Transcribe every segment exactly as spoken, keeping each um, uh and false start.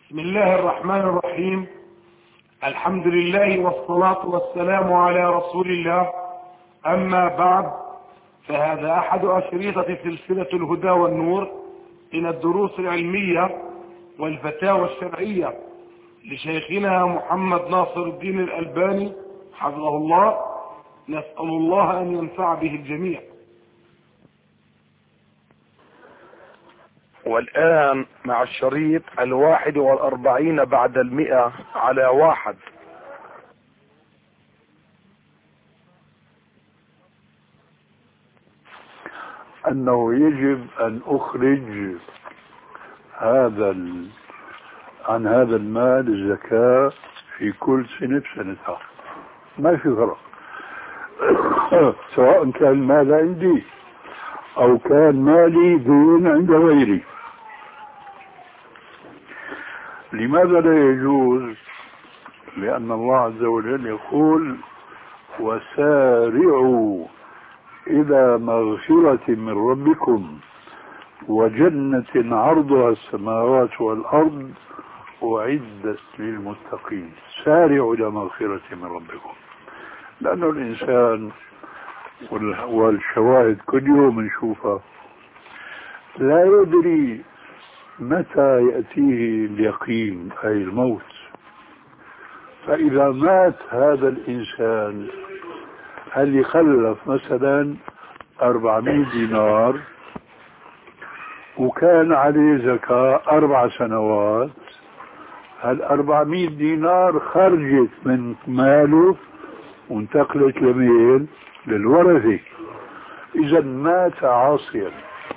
بسم الله الرحمن الرحيم. الحمد لله والصلاة والسلام على رسول الله. أما بعد، فهذا أحد أشريطة سلسلة الهدى والنور إلى الدروس العلمية والفتاوى الشرعية لشيخنا محمد ناصر الدين الألباني حفظه الله. نسأل الله أن ينفع به الجميع. والآن مع الشريط الواحد والأربعين بعد المئة على واحد. أنه يجب أن أخرج هذا ال... عن هذا المال الزكاة في كل سنة بسنتها، ما في فرق. سواء كان المال عندي أو كان مالي دين عند غيري. لماذا لا يجوز؟ لأن الله عز وجل يقول: وسارعوا إلى مغفرة من ربكم وجنة عرضها السماوات والأرض أعدت للمتقين. سارعوا إلى مغفرة من ربكم، لأن الإنسان والشواهد كل يوم نشوفها لا يدري متى يأتيه اليقين أي الموت. فإذا مات هذا الإنسان هل يخلف مثلا أربعمائة دينار وكان عليه زكاة أربع سنوات، هل أربعمائة دينار خرجت من ماله وانتقلت لمين؟ للورثة. إذا مات عاصيا،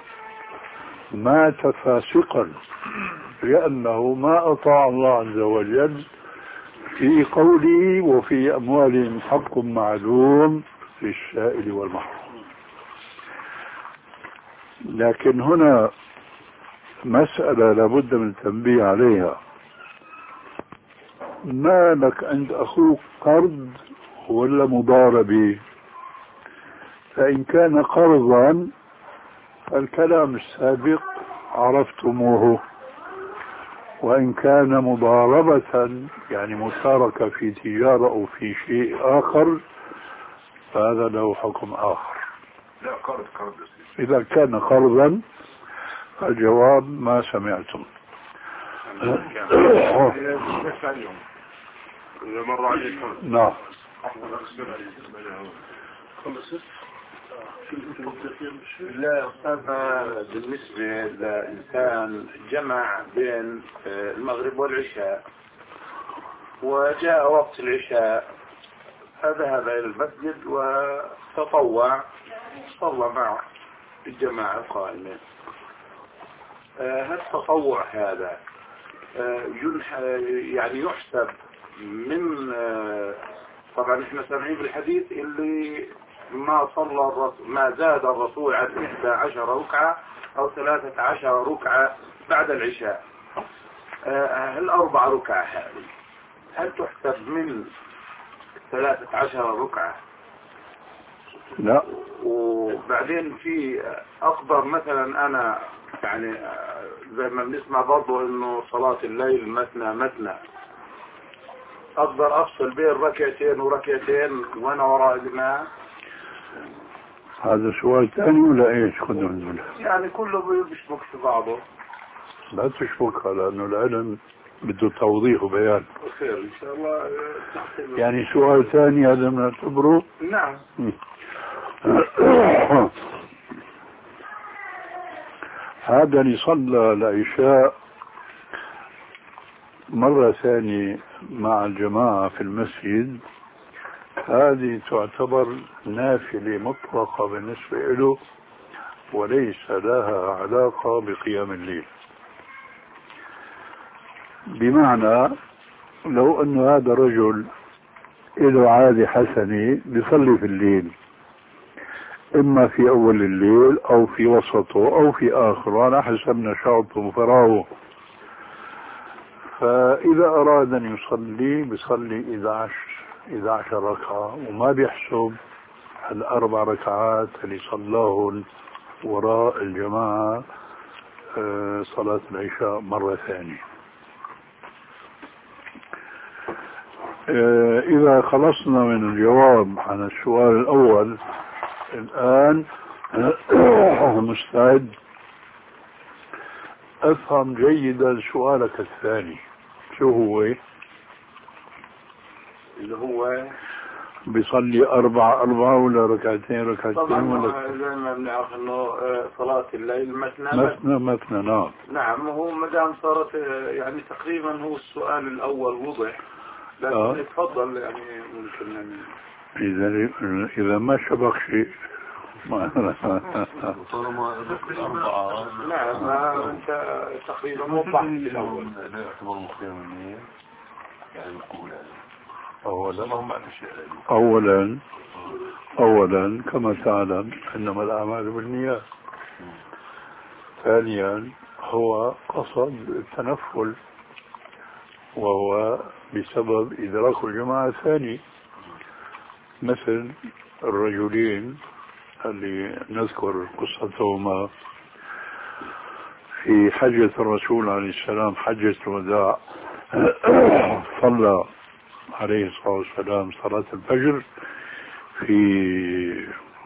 مات فاسقا، لأنه ما أطاع الله عز وجل في قوله: وفي أموالهم حق معلوم للسائل والمحروم. لكن هنا مسألة لابد من التنبيه عليها. ما لك عند أخوك قرض ولا مضاربة؟ فإن كان قرضا فالكلام السابق عرفتموه، وإن كان مضاربة يعني مشاركة في تجارة أو في شيء آخر فهذا له حكم آخر. لا قرض قرض. إذا كان قرضا فالجواب ما سمعتم. نعم. لا أستاذ، بالنسبة لإنسان جمع بين المغرب والعشاء وجاء وقت العشاء فذهب إلى المسجد وتطوع صلى مع الجماعة القائمة، هل التطوع هذا يعني يحسب من، طبعا احنا سامعين بالحديث اللي ما صلى الرسول ما زاد الرسول عن إحدى عشر ركعة أو ثلاثة عشر ركعة بعد العشاء، هل أربع ركعة هذه هل تحسب من ثلاثة عشر ركعة؟ لا. وبعدين في أقدر مثلا أنا يعني زي ما بنسمع برضو إنه صلاة الليل مثنى مثنى، أقدر أفصل بين ركعتين وركعتين وأنا وراء الإمام؟ هذا سؤال ثاني ولا ايش؟ خذوا منه. يعني كله بيشبك في بعضه. لا تشبكها، لانه العلم بده توضيح وبيان. خير ان شاء الله. يعني سؤال ثاني هذا بنعتبره؟ نعم. هذا اللي صلى العشاء مرة ثانية مع الجماعة في المسجد، هذه تعتبر نافلة مطلقة بالنسبة له وليس لها علاقة بقيام الليل. بمعنى لو أن هذا رجل له عادة حسنة بيصلي في الليل، إما في أول الليل أو في وسطه أو في آخره على حسب نشاطه وفراغه، فإذا أراد أن يصلي بيصلي إحدى عشرة ركعة وما بيحسب الأربع ركعات اللي صلاهن وراء الجماعة صلاة العشاء مرة ثانية. إذا خلصنا من الجواب عن السؤال الأول الآن مستعد أفهم جيدا سؤالك الثاني. شو هو؟ اللي هو بيصلي أربعة أربعة ولا ركعتين ركعتين؟ طبعا زي ما بنعرف إنه صلاة الليل مثنى مثنى مثنى. نعم نعم. هو ما دام صارت يعني تقريبا هو السؤال الأول وضح، لكن آه. يتفضل يعني ممكن يعني إذا إذا ما شبك شيء ما نعم. ما أنت تقريبا وضحت الأول. أولا أولا أولا كما تعلم إنما الأعمال بالنيات. ثانيا هو قصد التنفل وهو بسبب إدراك الجماعة الثاني، مثل الرجلين اللي نذكر قصتهما في حجة الرسول عليه السلام، حجة الوداع. صلى عليه الصلاة والسلام صلاة الفجر في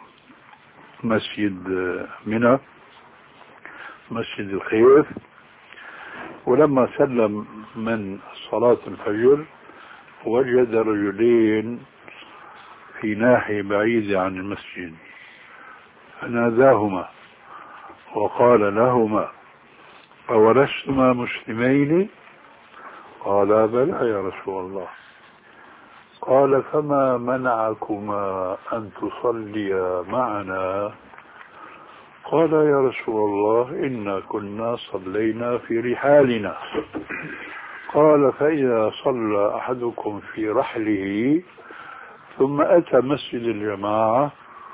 مسجد منى، مسجد الخيف، ولما سلم من صلاة الفجر وجد رجلين في ناحية بعيدة عن المسجد، فناداهما وقال لهما: أولستما مسلمين؟ قالا: بلى يا رسول الله. قال: فما منعكما أن تصليا معنا؟ قال: يا رسول الله إنا كنا صلينا في رحالنا. قال: فإذا صلى أحدكم في رحله ثم أتى مسجد الجماعة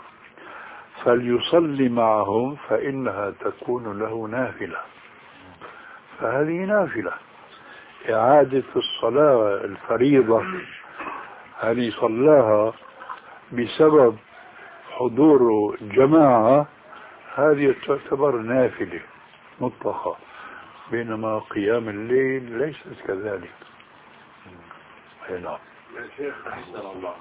فليصلي معهم فإنها تكون له نافلة. فهذه نافلة، إعادة الصلاة الفريضة هذه صلاها بسبب حضور الجماعة، هذه تعتبر نافلة مطلقة، بينما قيام الليل ليست كذلك. نعم يا شيخ أحسن الله.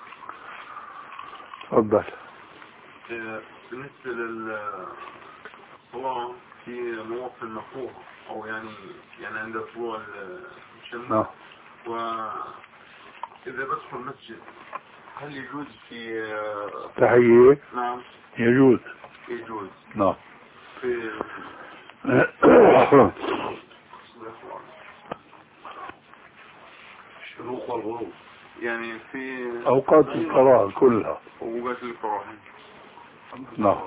تفضل. بالنسبة للصلاة في مواقف المكروه أو يعني يعني عند طلوع الشمس، نعم. وإذا بدخل المسجد هل يجوز في تحية؟ نعم يجوز. يجوز. نعم. في الشروق والغروب يعني في أوقات القراءة كلها. أوقات القراءة. نعم.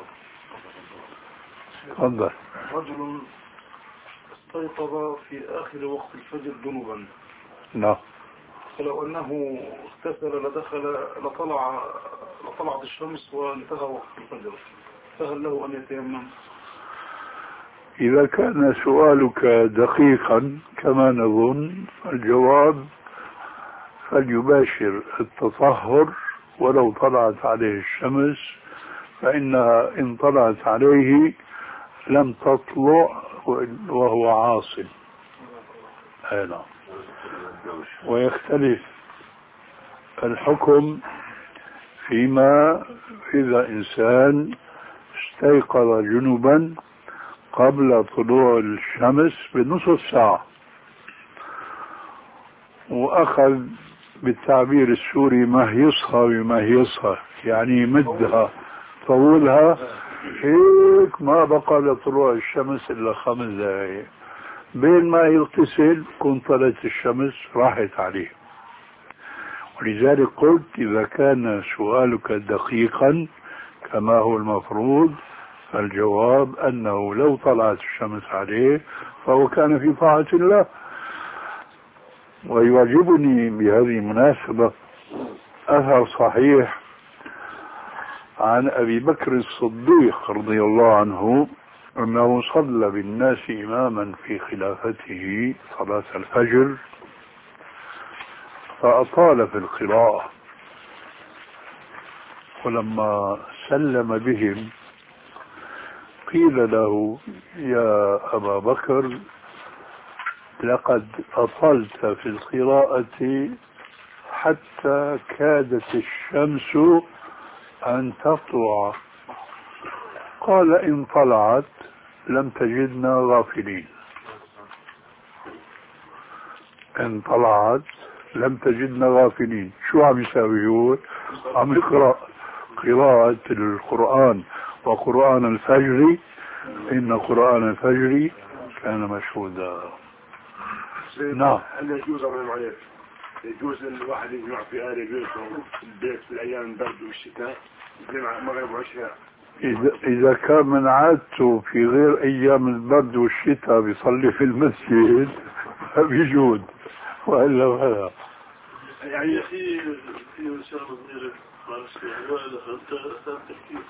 تفضل. رجل استيقظ في آخر وقت الفجر جنوبا، نعم. فلو أنه اغتسل لدخل لطلع لطلعت الشمس وانتهى وقت الفجر، فهل له أن يتيمم؟ إذا كان سؤالك دقيقا كما نظن، الجواب فليباشر التطهر ولو طلعت عليه الشمس، فإنها إن طلعت عليه لم تطلع وهو عاصم. نعم. ويختلف الحكم فيما إذا إنسان استيقظ جنوبا قبل طلوع الشمس بنصف ساعة وأخذ بالتعبير السوري مهيصها بمهيصها، يعني مدها طولها هيك، ما بقى لطلوع الشمس إلا خمس دقائق، بين ما يغتسل كون طلعت الشمس راحت عليه. ولذلك قلت إذا كان سؤالك دقيقا كما هو المفروض، فالجواب أنه لو طلعت الشمس عليه فهو كان في طاعة الله. ويعجبني بهذه المناسبة أثر صحيح عن أبي بكر الصديق رضي الله عنه أنه صلى بالناس إماما في خلافته صلاة الفجر فأطال في القراءة، ولما سلم بهم قيل له: يا أبا بكر لقد أطلت في القراءة حتى كادت الشمس أن تطلع. قال إن طلعت لم تجدنا غافلين. إن طلعت لم تجدنا غافلين. شو عم يساوي هو؟ عم يقرأ قراءة القرآن وقرآن الفجر إن قرآن الفجر كان مشهودا. نعم. هل يجوز أمام عليك يجوز أن الواحد يجمع في آل بيته في البيت في الأيام البرد والشتاء يجمع مغرب وعشاء؟ إذا, إذا كان من عادته في غير أيام البرد والشتاء بيصلي في المسجد فبيجود، وإلا فلا. يعني في في شغله صغيرة معلش وإلا فأنت تحكي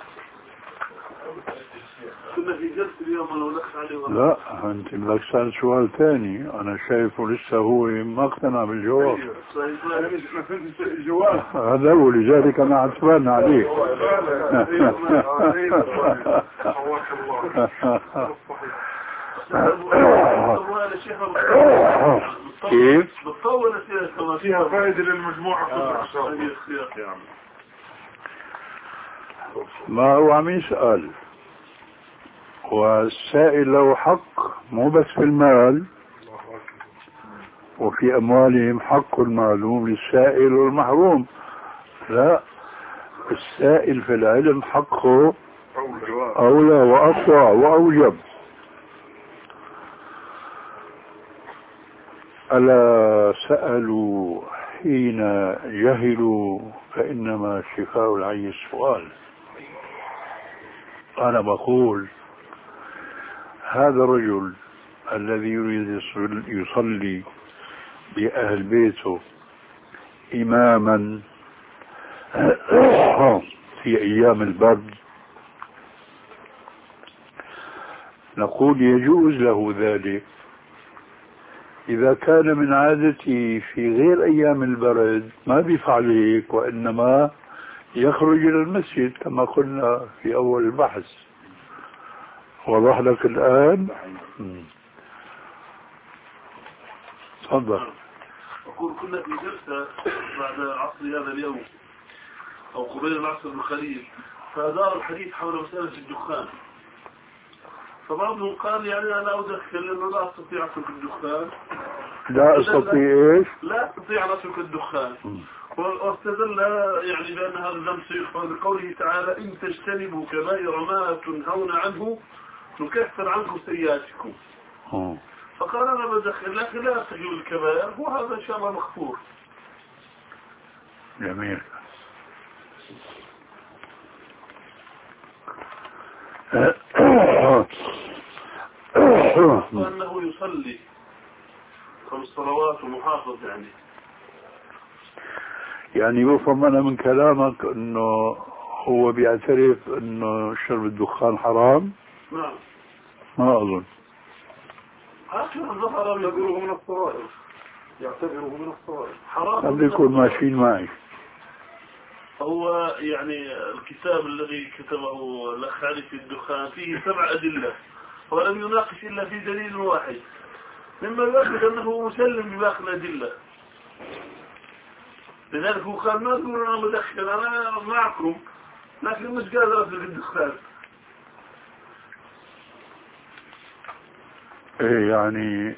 كنا في جلسة اليوم أنا ولكت عليه. لا أنت بدك تسأل سؤال ثاني، أنا شايفه لسه هو ما اقتنع بالجواب. أنا ما فهمت الجواب هذا هو، لذلك أنا عتبان عليك. كيف؟ بتطول أسئلة فيها فائدة للمجموعة كلها. ما هو عم يسأل، والسائل له حق مو بس في المال، وفي أموالهم حق معلوم للسائل والمحروم. لا، السائل في العلم حقه أولى وأقوى وأوجب. ألا سألوا حين جهلوا فإنما شفاء العي السؤال. أنا بقول هذا الرجل الذي يريد يصلي بأهل بيته إماما في أيام البرد، نقول يجوز له ذلك إذا كان من عادته في غير أيام البرد ما بيفعل هيك، وإنما يخرج إلى المسجد كما قلنا في أول البحث. وضح لك الآن؟ تفضل. أقول كنا في جلسة بعد عصر هذا اليوم أو قبيل العصر الخليل، فدار الحديث حول مسألة الدخان، فبعضهم قال يعني أنا أدخل لأنه لا أستطيع أترك الدخان. لا أستطيع إيش؟ لا أستطيع أن أترك الدخان. واستدل يعني بأن هذا الذنب سيغفر بقوله تعالى إن تجتنبوا كبائر ما تنهون عنه نكفر عنكم سيئاتكم. فقال أنا بدخل لكن لا أستجيب الكبائر، وهذا إن شاء الله مغفور. جميل. وأنه يصلي خمس صلوات ومحافظ يعني يعني يفهم أنا من كلامك أنه هو بيعترف أنه شرب الدخان حرام؟ نعم. ما أظن. هكذا الظهر يقوله من الصوائب، يعتبره من الصوائب حرام. قد يكون ماشيين معي. هو يعني الكتاب الذي كتبه الأخ علي في الدخان فيه سبع أدلة ولم يناقش إلا في دليل واحد، مما يؤكد أنه مسلم بباقي الأدلة. لذلك هو قال ما تقول أنا مدخل، أنا معكم لكن مش قادر أفرق الدخان. إيه يعني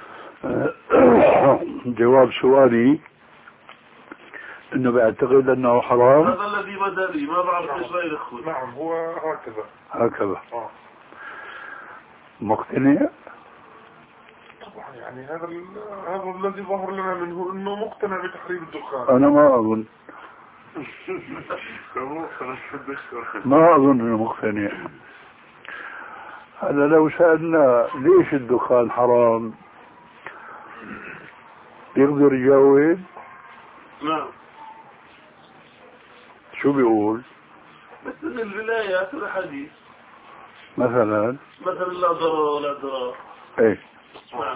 جواب سؤالي انه بيعتقد انه حرام. هذا الذي بدا لي، ما بعرف ايش راي الاخوه. نعم هو هكذا هكذا. اه مقتنع؟ طبعا يعني هذا هذا الذي ظهر لنا منه انه مقتنع بتحريم الدخان. انا ما اظن ما اظن انه مقتنع. هذا لو سألنا ليش الدخان حرام يقدر يجاوب؟ نعم. شو بيقول؟ مثل الولايات والحديث مثلا مثلا لا ضرر ولا ضرار. ايه نعم.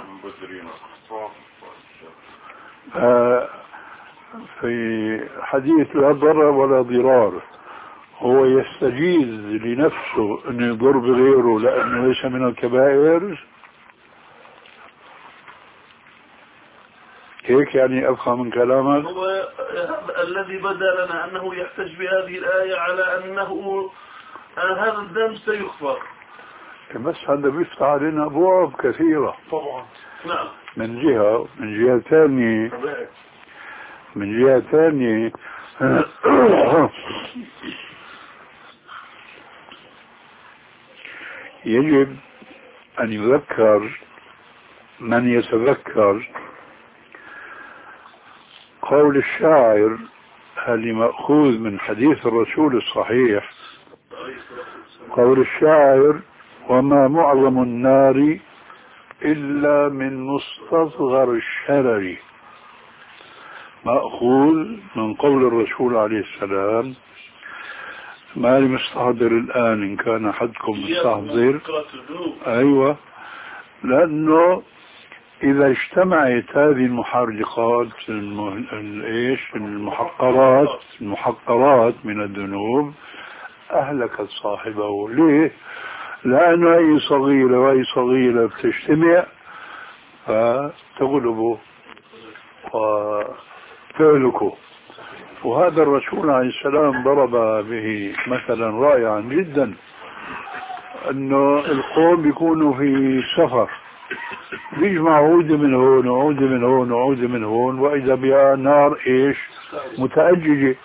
آه في حديث لا ضرر ولا ضرار هو يستجيز لنفسه انه يضر بغيره لانه ليس من الكبائر. هيك يعني أفهم من كلامك؟ هو الذي بدا لنا أنه يحتج بهذه الآية على أنه هذا الذنب سيغفر. بس هذا بيفتح علينا أبواب كثيرة طبعا. نعم. من جهة، من جهة ثانية من جهة ثانية يجب أن يذكر من يتذكر قول الشاعر هل مأخوذ من حديث الرسول الصحيح. قول الشاعر وما معظم النار إلا من مستصغر الشرر، مأخوذ من قول الرسول عليه السلام. ما لي مستحضر الآن إن كان أحدكم مستحضر. أيوة، لأنه إذا اجتمعت هذه المحرقات الإيش المحقرات المحقرات من الذنوب أهلكت صاحبه. ليه؟ لأنه أي صغيرة وأي صغيرة بتجتمع فتغلبه وتهلكه. وهذا الرسول عليه السلام ضرب به مثلا رائعا جدا، أنه القوم بيكونوا في سفر بيجمع عودة من هون وعودة من هون وعودة من هون، وإذا بها نار إيش متأججة.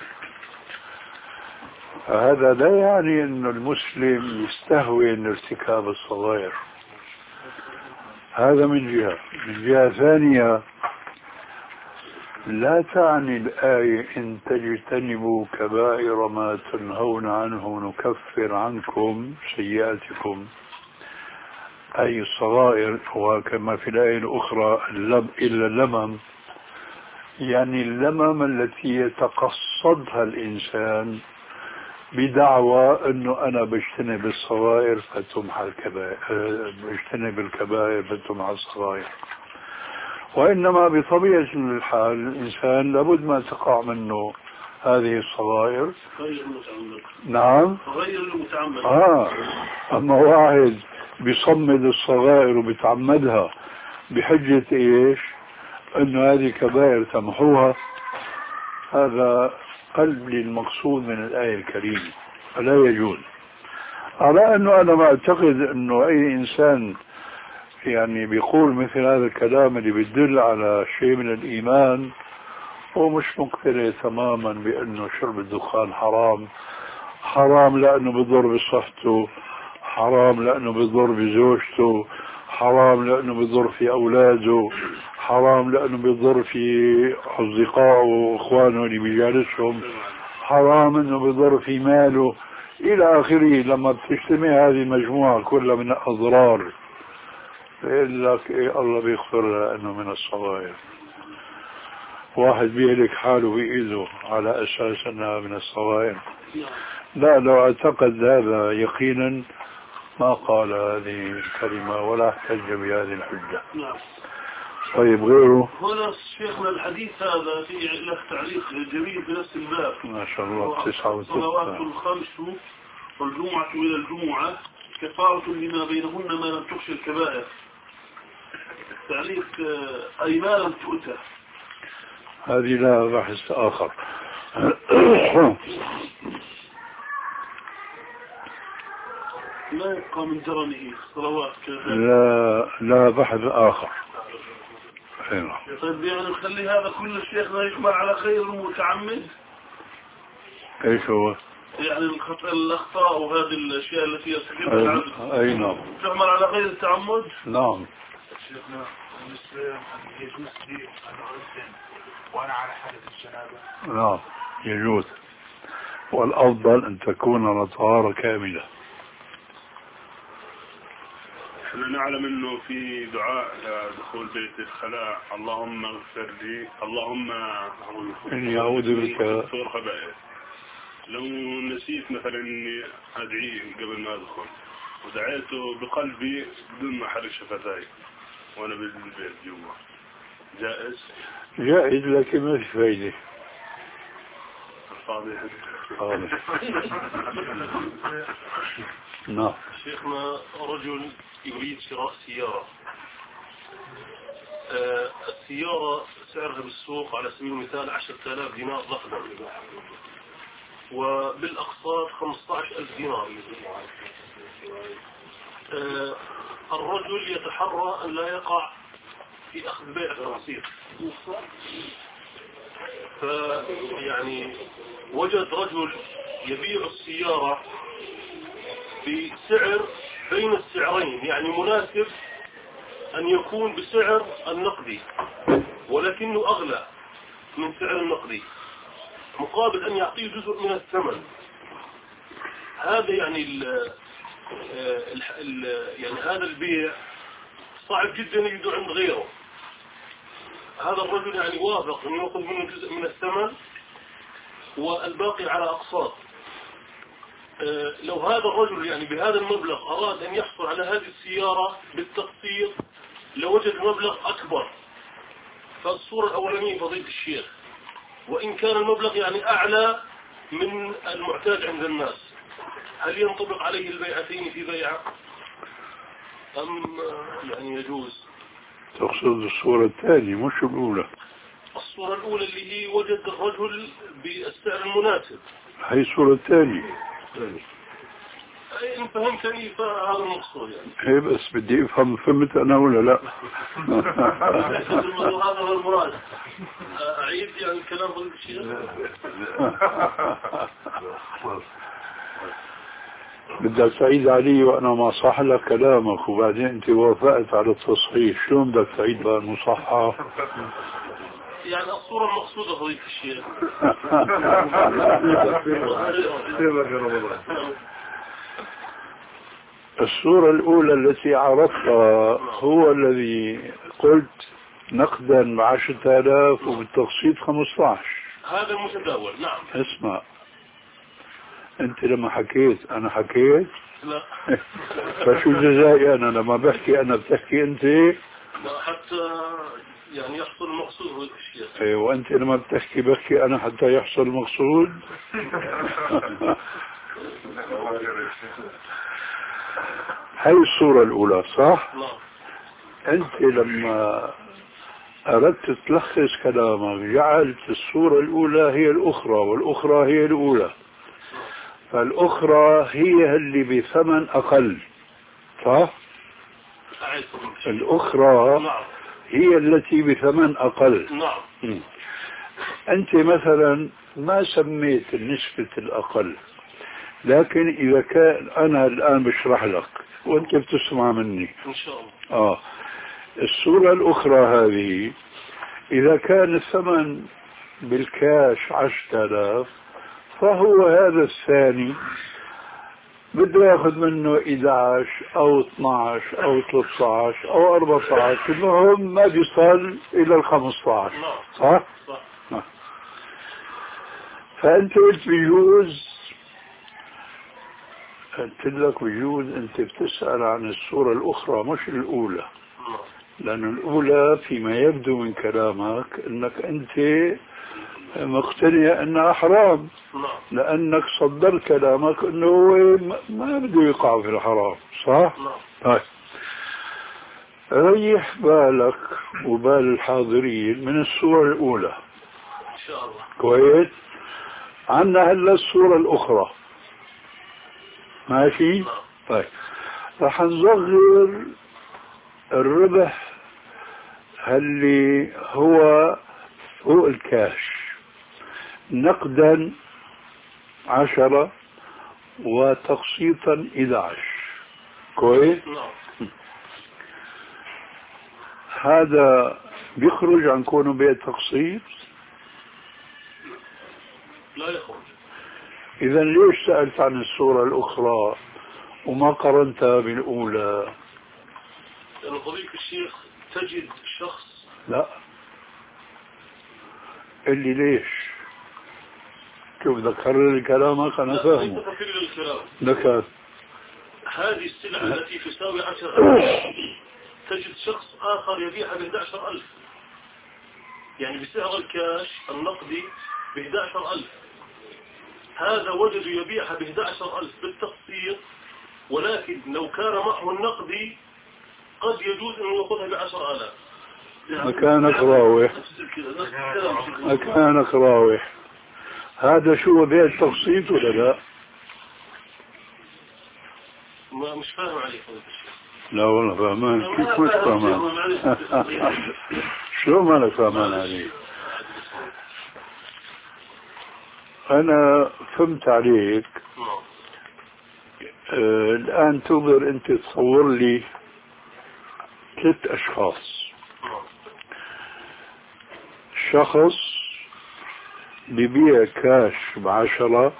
فهذا لا يعني أن المسلم يستهون ارتكاب الصغائر. هذا من جهة. من جهة ثانية لا تعني الآية إن تجتنبوا كبائر ما تنهون عنه نكفر عنكم سيئاتكم أي الصغائر، وكما في الآية الأخرى اللب إلا اللمم، يعني اللمم التي يتقصدها الإنسان بدعوى أنه أنا بجتنب الصغائر فتمحى الكبائر، بجتنب الكبائر فتمحى الصغائر. وإنما بطبيعة الحال الإنسان لابد ما تقع منه هذه الصغائر. غير المتعمد. نعم. غير المتعمد. آه أما واحد بيصمد الصغائر وبيتعمدها بحجة إيش أنه هذه كبائر تمحوها، هذا قلب للمقصود من الآية الكريمة، فلا يجوز. على أنه أنا ما أعتقد أنه أي إنسان يعني بيقول مثل هذا الكلام اللي بيدل على شيء من الإيمان ومش مقتنع تماما بأنه شرب الدخان حرام. حرام لأنه بيضر بصحته، حرام لأنه بيضر بزوجته، حرام لأنه بيضر في أولاده، حرام لأنه بيضر في أصدقائه وإخوانه اللي بيجالسهم، حرام أنه بيضر في ماله إلى آخره. لما بتجتمع هذه المجموعة كلها من الأضرار بيقول لك إيه الله بيغفر لأنه من الصغائر. واحد بيهلك حاله بإيده على أساس أنها من الصغائر. لا، لو اعتقد هذا يقينا ما قال هذه الكلمة ولا احتج بهذه الحجة. نعم. طيب غيره؟ هنا شيخنا الحديث هذا في له تعليق جميل في نفس الباب. ما شاء الله. تسعة وتسعة. الصلوات الخمس والجمعة إلى الجمعة كفارة لما بينهن ما لم تخشى الكبائر. تعليق أي ما لم تؤتى. هذه لا بحث آخر. لا يبقى من جرمه صلوات كذلك. لا لا بحث آخر. طيب يعني نخلي هذا كل الشيخنا يجمع على غير المتعمد. ايش هو؟ يعني الأخطاء وهذه الأشياء التي يستحقها العبد. أي نعم. تعمل على غير التعمد. نعم. شيخنا بالنسبة يجوز لي أن أغسل وأنا على حالة الجنابة. نعم يجوز، والأفضل أن تكون على طهارة كاملة. احنا نعلم انه في دعاء دخول بيت الخلاء اللهم اغفر لي اللهم اني اعوذ بك من خبائث. لو نسيت مثلا اني ادعيه قبل ما ادخل ودعيته بقلبي بدون ما احرك شفتاي وانا بالبيت جوا، جائز؟ جائز لكن ما في فايدة. فاضي. نعم. شيخنا رجل يريد شراء سيارة، آه سيارة سعرها بالسوق على سبيل المثال عشرة آلاف دينار ضخمة، وبالأقساط خمسة عشر ألف دينار. آه الرجل يتحرى أن لا يقع في أخذ بيع التقسيط، فيعني وجد رجل يبيع السيارة بسعر بين السعرين، يعني مناسب أن يكون بسعر النقدي ولكنه أغلى من سعر النقدي، مقابل أن يعطيه جزء من الثمن. هذا يعني ال ال يعني هذا البيع صعب جدا يجده عند غيره. هذا الرجل يعني وافق أن يأخذ منه جزء من الثمن والباقي على أقساط. لو هذا الرجل يعني بهذا المبلغ أراد أن يحصل على هذه السيارة بالتقسيط لوجد المبلغ أكبر. فالصورة الأولانية فضيلة الشيخ، وإن كان المبلغ يعني أعلى من المعتاد عند الناس، هل ينطبق عليه البيعتين في بيعة أم يعني يجوز؟ تقصد الصورة الثانية مش الأولى؟ الصورة الأولى اللي هي وجد الرجل بالسعر المناسب، هي الصورة الثانية. إن فهمتني فهذا المقصود يعني. هي بس بدي أفهم فهمت أنا ولا لا؟ هذا هو المراد. أعيد يعني الكلام ضد الشيء. بدك تعيد علي وأنا ما صح لك كلامك وبعدين أنت وافقت على التصحيح، شلون بدك تعيد بقى المصحح؟ يعني الصورة المقصودة فضيلة الشيخ. الصورة الأولى التي عرفتها هو الذي قلت نقدا بعشرة آلاف وبالتقسيط خمسة عشر. هذا المتداول. نعم. اسمع، أنت لما حكيت أنا حكيت؟ لا. فشو جزائي أنا لما بحكي أنا بتحكي أنت؟ لا، حتى يعني يحصل المقصود هو الشيء. ايه، وأنت لما بتحكي بحكي أنا حتى يحصل المقصود. هاي الصورة الأولى صح؟ نعم. أنت لما أردت تلخص كلامك جعلت الصورة الأولى هي الأخرى والأخرى هي الأولى، فالأخرى هي اللي بثمن أقل صح؟ الأخرى نعم. هي التي بثمن أقل. نعم. أنت مثلا ما سميت النسبة الأقل، لكن إذا كان أنا الآن بشرح لك وأنت بتسمع مني إن شاء الله. آه الصورة الأخرى هذه إذا كان الثمن بالكاش عشرة آلاف، فهو هذا الثاني بده ياخذ منه إحدى عشر أو اثني عشر أو ثلاثة عشر أو أربعة عشر، المهم ما بيصل إلى ال خمسة عشر. صح؟ صح. آه. فأنت قلت بيجوز، قلت لك بيجوز أنت بتسأل عن الصورة الأخرى مش الأولى، لأن الأولى فيما يبدو من كلامك أنك أنت مقتنع أنها حرام، لأنك صدرت كلامك أنه هو ما بده يقع في الحرام. صح؟ طيب ريح بالك وبال الحاضرين من الصورة الأولى إن شاء الله. كويس؟ عنا هلا الصورة الأخرى ماشي؟ طيب رح نصغر الربح اللي هو فوق الكاش نقدا عشرة وتقسيطا إحدى عشر. كويس؟ هذا بيخرج عن كونه بيع تقسيط؟ لا يخرج. إذا ليش سألت عن الصورة الأخرى وما قرنتها بالأولى؟ لأن فضيلة الشيخ تجد شخص. لا، اللي ليش؟ شوف ذكر لي كلامك أنا فاهمه. ذكر هذه السلعة التي تساوي عشر ألف تجد شخص آخر يبيعها ب إحدى عشر ألف، يعني بسعر الكاش النقدي ب إحدى عشر ألف. هذا وجد يبيعها ب إحدى عشر ألف بالتقسيط، ولكن لو كان معه النقدي قد يجوز أن يأخذها ب عشرة آلاف مكانك راوح مكانك راوح. هذا شو بيع التقسيط ولا لا؟ ما مش فاهم عليك. لا والله فهمان. كيف مش فهمان؟ شو مالك فهمان عليك؟ أنا فهمت عليك. آه الآن تقدر أنت تصور لي ثلاث أشخاص. شخص ببيع كاش بعشرة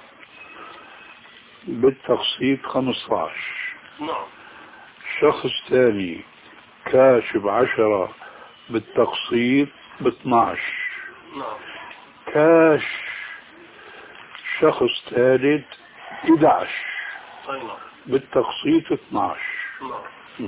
بالتقسيط خمسة عشر. نعم. شخص ثاني كاش بعشرة بالتقسيط باثناعش. نعم. كاش شخص ثالث احد عشر بالتقسيط اثناعش. نعم.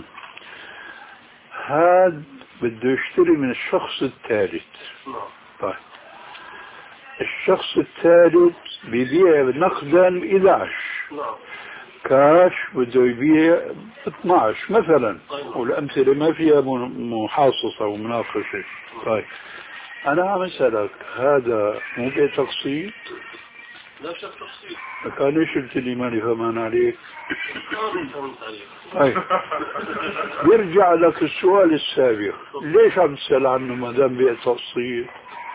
هذا بده يشتري من الشخص الثالث. نعم. طيب الشخص الثالث بيبيع نقدا احد عشر. نعم. كاش بده يبيع اثناعش مثلا. والامثله ما فيها محاصصه ومناقشه. طيب انا عم اسالك هذا مو بيع تقسيط؟ لا شك تقسيط. كان ايش قلت لي ماني فهمان عليك؟ طيب بيرجع لك السؤال السابق، ليش عم تسال عنه ما دام بيع تقسيط؟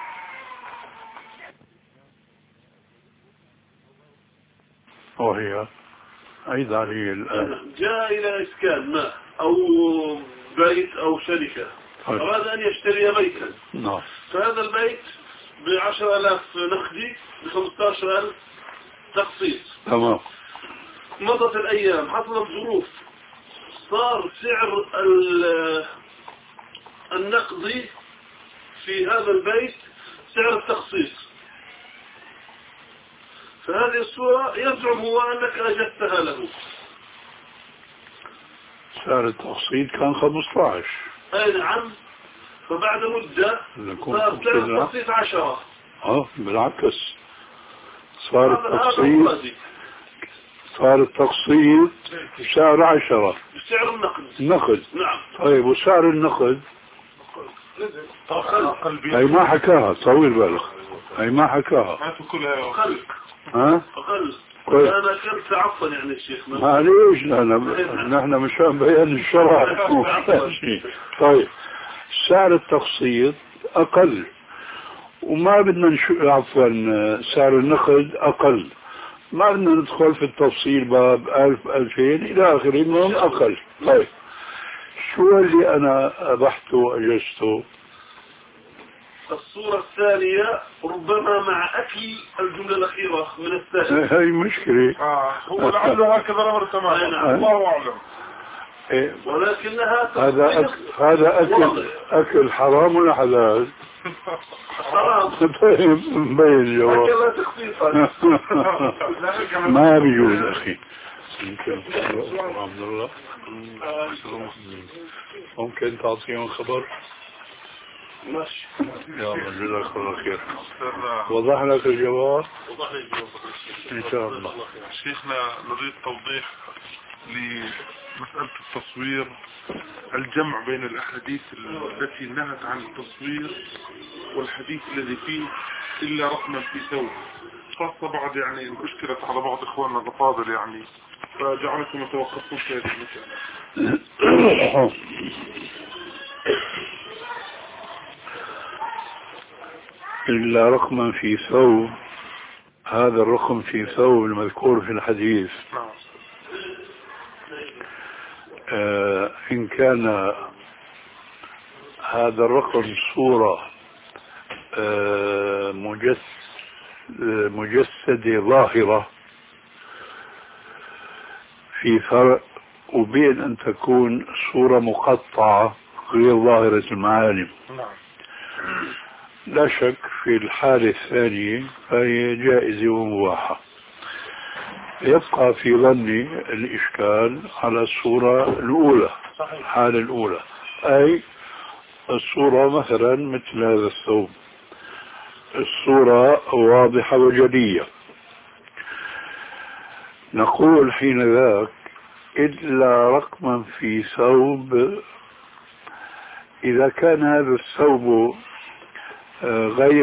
وهي عيد علي الآن. جاء إلى إسكان ما أو بيت أو شركة، أراد أن يشتري بيتا. نعم. فهذا البيت بعشر آلاف نقدي بخمسة عشر ألف تقسيط. تمام. مضت الأيام، حصلت ظروف، صار سعر النقدي في هذا البيت سعر التقسيط. فهذه الصورة يزعم هو أنك أجدتها له. سعر التقسيط كان خمسة عشر. أي نعم. فبعد مدة صار سعر التقسيط عشرة. اه بالعكس صار التقسيط صار التقسيط سعر عشرة. سعر النقد. النقد. نعم. طيب وسعر النقد هي ما حكاها، طويل بالك، هي ما حكاها. أقل. ها؟ أقل. طيب. أنا كنت عفوا يعني الشيخ. معليش نحن مشان بيان الشرع. طيب سعر التقسيط أقل وما بدنا نشو عفوا سعر النقد أقل، ما بدنا ندخل في التفصيل باب ألف ألفين إلى آخره من أقل. طيب شو اللي أنا أبحته وأجزته؟ الصورة الثانية ربما مع أكل الجملة الأخيرة من الثانية. هاي مشكلة. آه هو لعله هكذا الأمر تماما. الله أعلم. إيه. ولكنها هذا أكل هذا أكل أكل حرام ولا حلال؟ حرام. طيب مبين الجواب. هكذا تخفيفا. ما بيجوز أخي. عبد الله ممكن تعطيهم خبر؟ ماشي. يا الله جزاك الله خير. وضح لك الجواب؟ وضح لي الجواب إن شاء الله. شيخنا نريد توضيح لمسألة التصوير، الجمع بين الأحاديث التي نهت عن التصوير والحديث الذي فيه إلا رقما في ثوب، خاصة بعد يعني أشكلت على بعض إخواننا الأفاضل يعني، فجعلتم يتوقفون في هذه المسألة. إلا رقما في ثوب، هذا الرقم في ثوب المذكور في الحديث. آه إن كان هذا الرقم صورة آه مجس مجسدة ظاهرة، في فرق وبين أن تكون صورة مقطعة غير ظاهرة المعالم. لا شك في الحالة الثانية فهي جائزة ومباحة. يبقى في ظني الإشكال على الصورة الأولى، الحالة الأولى، أي الصورة مثلا مثل هذا الثوب، الصورة واضحة وجلية. نقول حين ذاك إلا رقما في ثوب إذا كان هذا الثوب غير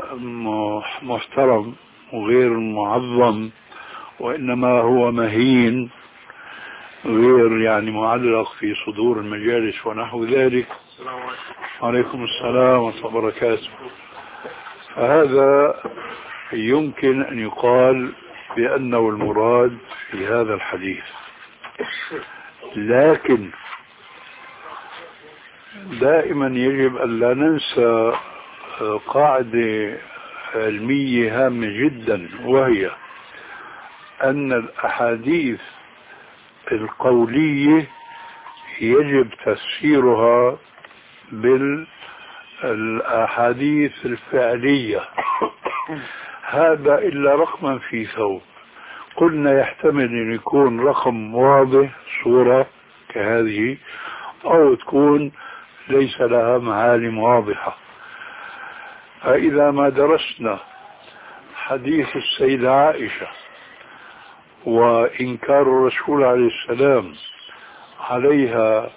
محترم وغير معظم وإنما هو مهين غير يعني معلق في صدور المجالس ونحو ذلك. عليكم السلام ورحمة الله وبركاته. فهذا يمكن أن يقال بأنه المراد في هذا الحديث، لكن دائما يجب أن لا ننسى قاعدة علمية هامة جدا، وهي أن الأحاديث القولية يجب تفسيرها بالأحاديث الفعلية. هذا إلا رقما في ثوب، قلنا يحتمل أن يكون رقم واضح صورة كهذه، أو تكون ليس لها معالم واضحة. فإذا ما درسنا حديث السيدة عائشة وإنكار الرسول عليه السلام عليها،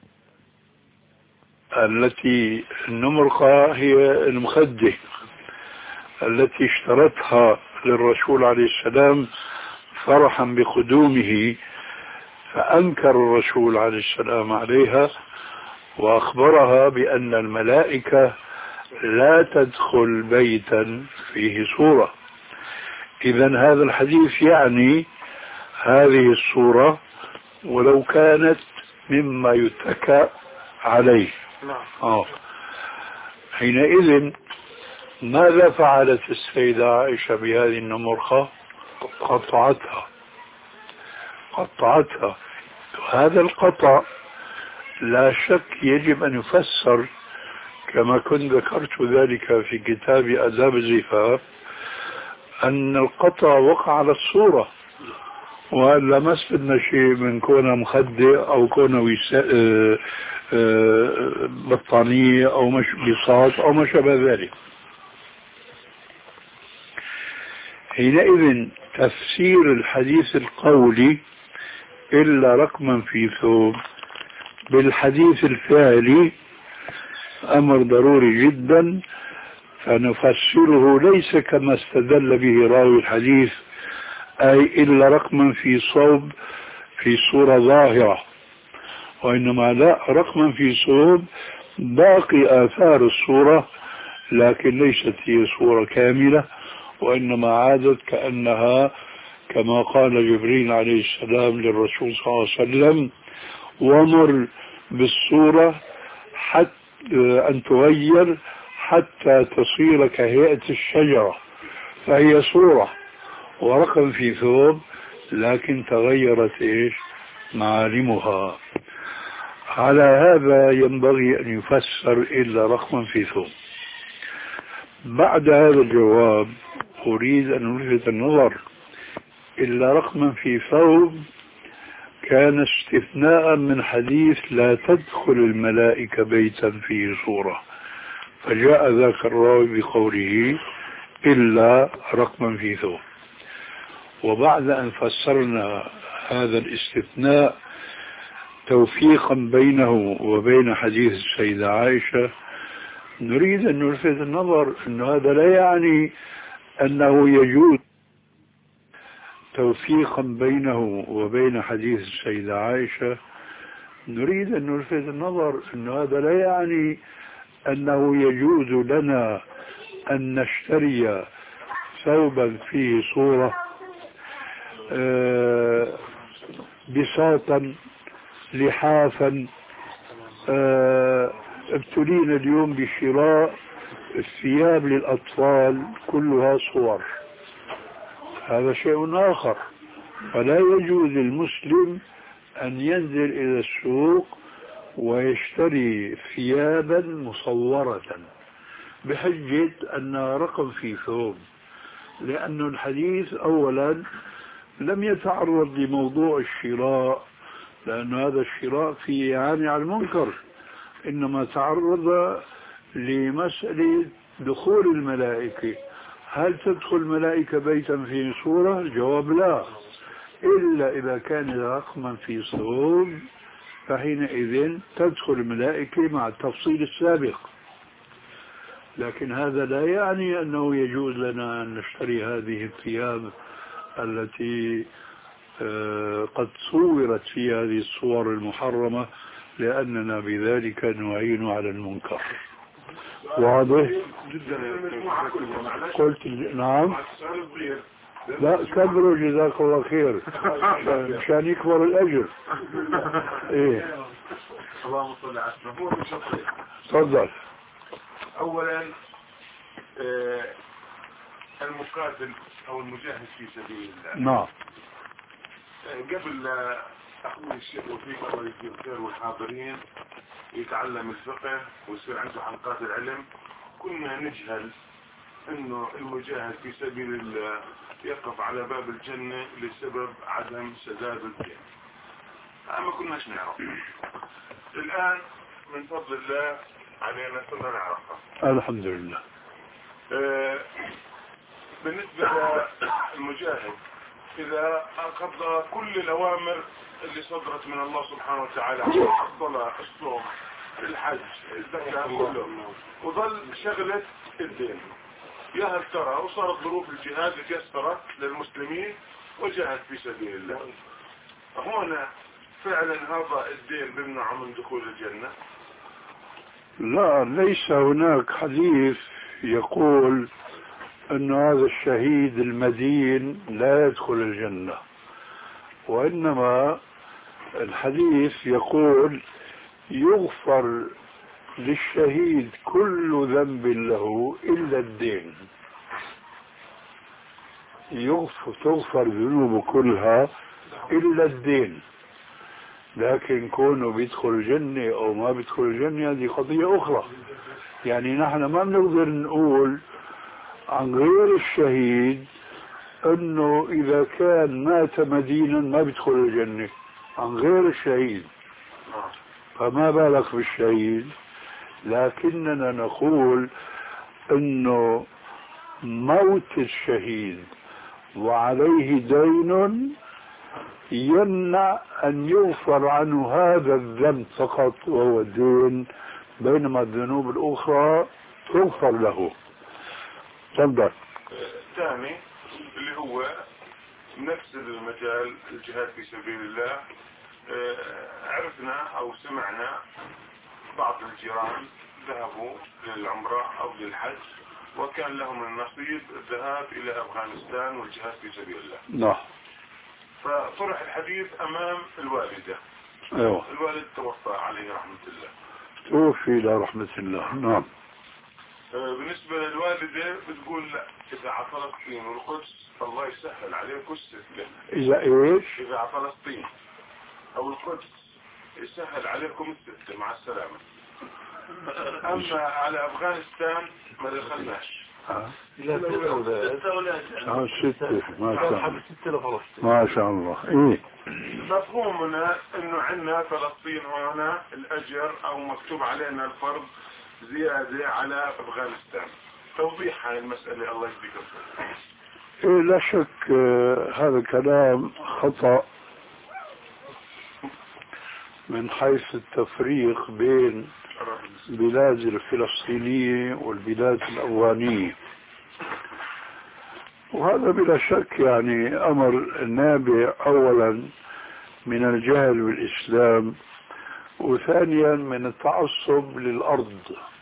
التي النمرقة هي المخدة التي اشترتها للرسول عليه السلام فرحا بقدومه، فأنكر الرسول عليه السلام عليها وأخبرها بأن الملائكة لا تدخل بيتا فيه صورة. إذن هذا الحديث يعني هذه الصورة ولو كانت مما يتكى عليه. آه. حينئذ ماذا فعلت السيدة عائشة بهذه النمرخة؟ قطعتها قطعتها هذا القطع لا شك يجب أن يفسر كما كنت ذكرت ذلك في كتاب آداب الزفاف، أن القطع وقع على الصورة، ولا ما استفدنا شيء من كونها مخدة أو كونها بطانية أو مش بساط أو ما شابه ذلك. حينئذ تفسير الحديث القولي إلا رقما في ثوب بالحديث الفعلي أمر ضروري جدا، فنفسره ليس كما استدل به راوي الحديث أي إلا رقما في صوب في صورة ظاهرة، وإنما لا، رقما في صوب باقي آثار الصورة لكن ليست هي صورة كاملة، وإنما عادت كأنها كما قال جبريل عليه السلام للرسول صلى الله عليه وسلم: ومر بالصورة حتى أن تغير حتى تصير كهيئة الشجرة، فهي صورة ورقم في ثوب لكن تغيرت إيش معالمها. على هذا ينبغي أن يفسر إلا رقما في ثوب. بعد هذا الجواب أريد أن ألفت النظر: إلا رقما في ثوب كان استثناء من حديث لا تدخل الملائكة بيتا فيه صورة، فجاء ذاك الراوي بقوله إلا رقما في ثوب. وبعد أن فسرنا هذا الاستثناء توفيقا بينه وبين حديث السيدة عائشة، نريد أن نلفت النظر أن هذا لا يعني أنه يجوز توفيقا بينه وبين حديث السيدة عائشة نريد أن نلفت النظر أن هذا لا يعني أنه يجوز لنا أن نشتري ثوبا فيه صورة آه بساطا لحافا. آه ابتلينا اليوم بشراء الثياب للأطفال كلها صور، هذا شيء آخر. فلا يجوز للمسلم أن ينزل إلى السوق ويشتري ثيابا مصورة بحجة أنها رقم في ثوب، لأن الحديث أولا لم يتعرض لموضوع الشراء، لأن هذا الشراء فيه إعانة على المنكر، إنما تعرض لمسألة دخول الملائكة. هل تدخل الملائكة بيتا فيه صورة؟ الجواب لا، إلا إذا كان رقما في ثوب فحينئذ تدخل الملائكة مع التفصيل السابق. لكن هذا لا يعني أنه يجوز لنا أن نشتري هذه الثياب التي قد صورت في هذه الصور المحرمة، لأننا بذلك نعين على المنكر. واضح؟ قلت نعم. لا كبروا جزاك الله خير مشان يكبر الأجر. إيه اللهم صل على سيدنا. تفضل. أولا آه المقاتل أو المجاهد في سبيل الله. نعم. قبل أخوي الشيخ وفيق الله يجزيه الخير والحاضرين يتعلم الفقه ويصير عنده حلقات العلم، كنا نجهل إنه المجاهد في سبيل الله يقف على باب الجنة لسبب عدم سداد الدين. ما كناش نعرف. الآن من فضل الله علينا صرنا نعرفها. الحمد لله. آه بالنسبة للمجاهد إذا قضى كل الأوامر اللي صدرت من الله سبحانه وتعالى، الصلاة، الصوم، الحج، الزكاة، كله، وظل شغلة الدين، يا هل ترى وصارت ظروف الجهاد تيسرت للمسلمين وجاهد في سبيل الله، هنا فعلا هذا الدين بيمنع من دخول الجنة؟ لا، ليس هناك حديث يقول أن هذا الشهيد المدين لا يدخل الجنة، وإنما الحديث يقول يغفر للشهيد كل ذنب له إلا الدين. يغفر تغفر ذنوبه كلها إلا الدين، لكن كونه بيدخل الجنة أو ما بيدخل الجنة هذه قضية أخرى. يعني نحن ما بنقدر نقول عن غير الشهيد انه اذا كان مات مدينا ما بيدخل الجنة، عن غير الشهيد، فما بالك بالشهيد. لكننا نقول انه موت الشهيد وعليه دين يمنع ان يغفر عنه هذا الذنب فقط وهو الدين، بينما الذنوب الاخرى تغفر له. تفضل. الثاني اللي هو نفس المجال الجهاد في سبيل الله، عرفنا او سمعنا بعض الجيران ذهبوا للعمرة او للحج وكان لهم النصيب الذهاب الى افغانستان والجهاد في سبيل الله. نعم. فطرح الحديث امام الوالدة. ايوه. الوالد توفى عليه رحمة الله. توفي الى رحمة الله. نعم. بالنسبة للوالدة بتقول لا، إذا على فلسطين والقدس الله يسهل عليكم السفلة. إذا إيش؟ إذا على فلسطين أو القدس يسهل عليكم السفلة مع السلامة. أما على أفغانستان ما دخلناش. لا ستة أولاد. ستة أولاد. آه ستة ما شاء الله. ما شاء الله. إيه. مفهومنا إنه عندنا فلسطين هنا الأجر أو مكتوب علينا الفرض زيادة على أفغانستان. توضيح هاي المسألة الله يجزيك الخير. إيه لا شك آه هذا كلام خطأ من حيث التفريق بين البلاد الفلسطينية والبلاد الأفغانية، وهذا بلا شك يعني أمر نابع أولا من الجهل بالإسلام، وثانيا من التعصب للأرض.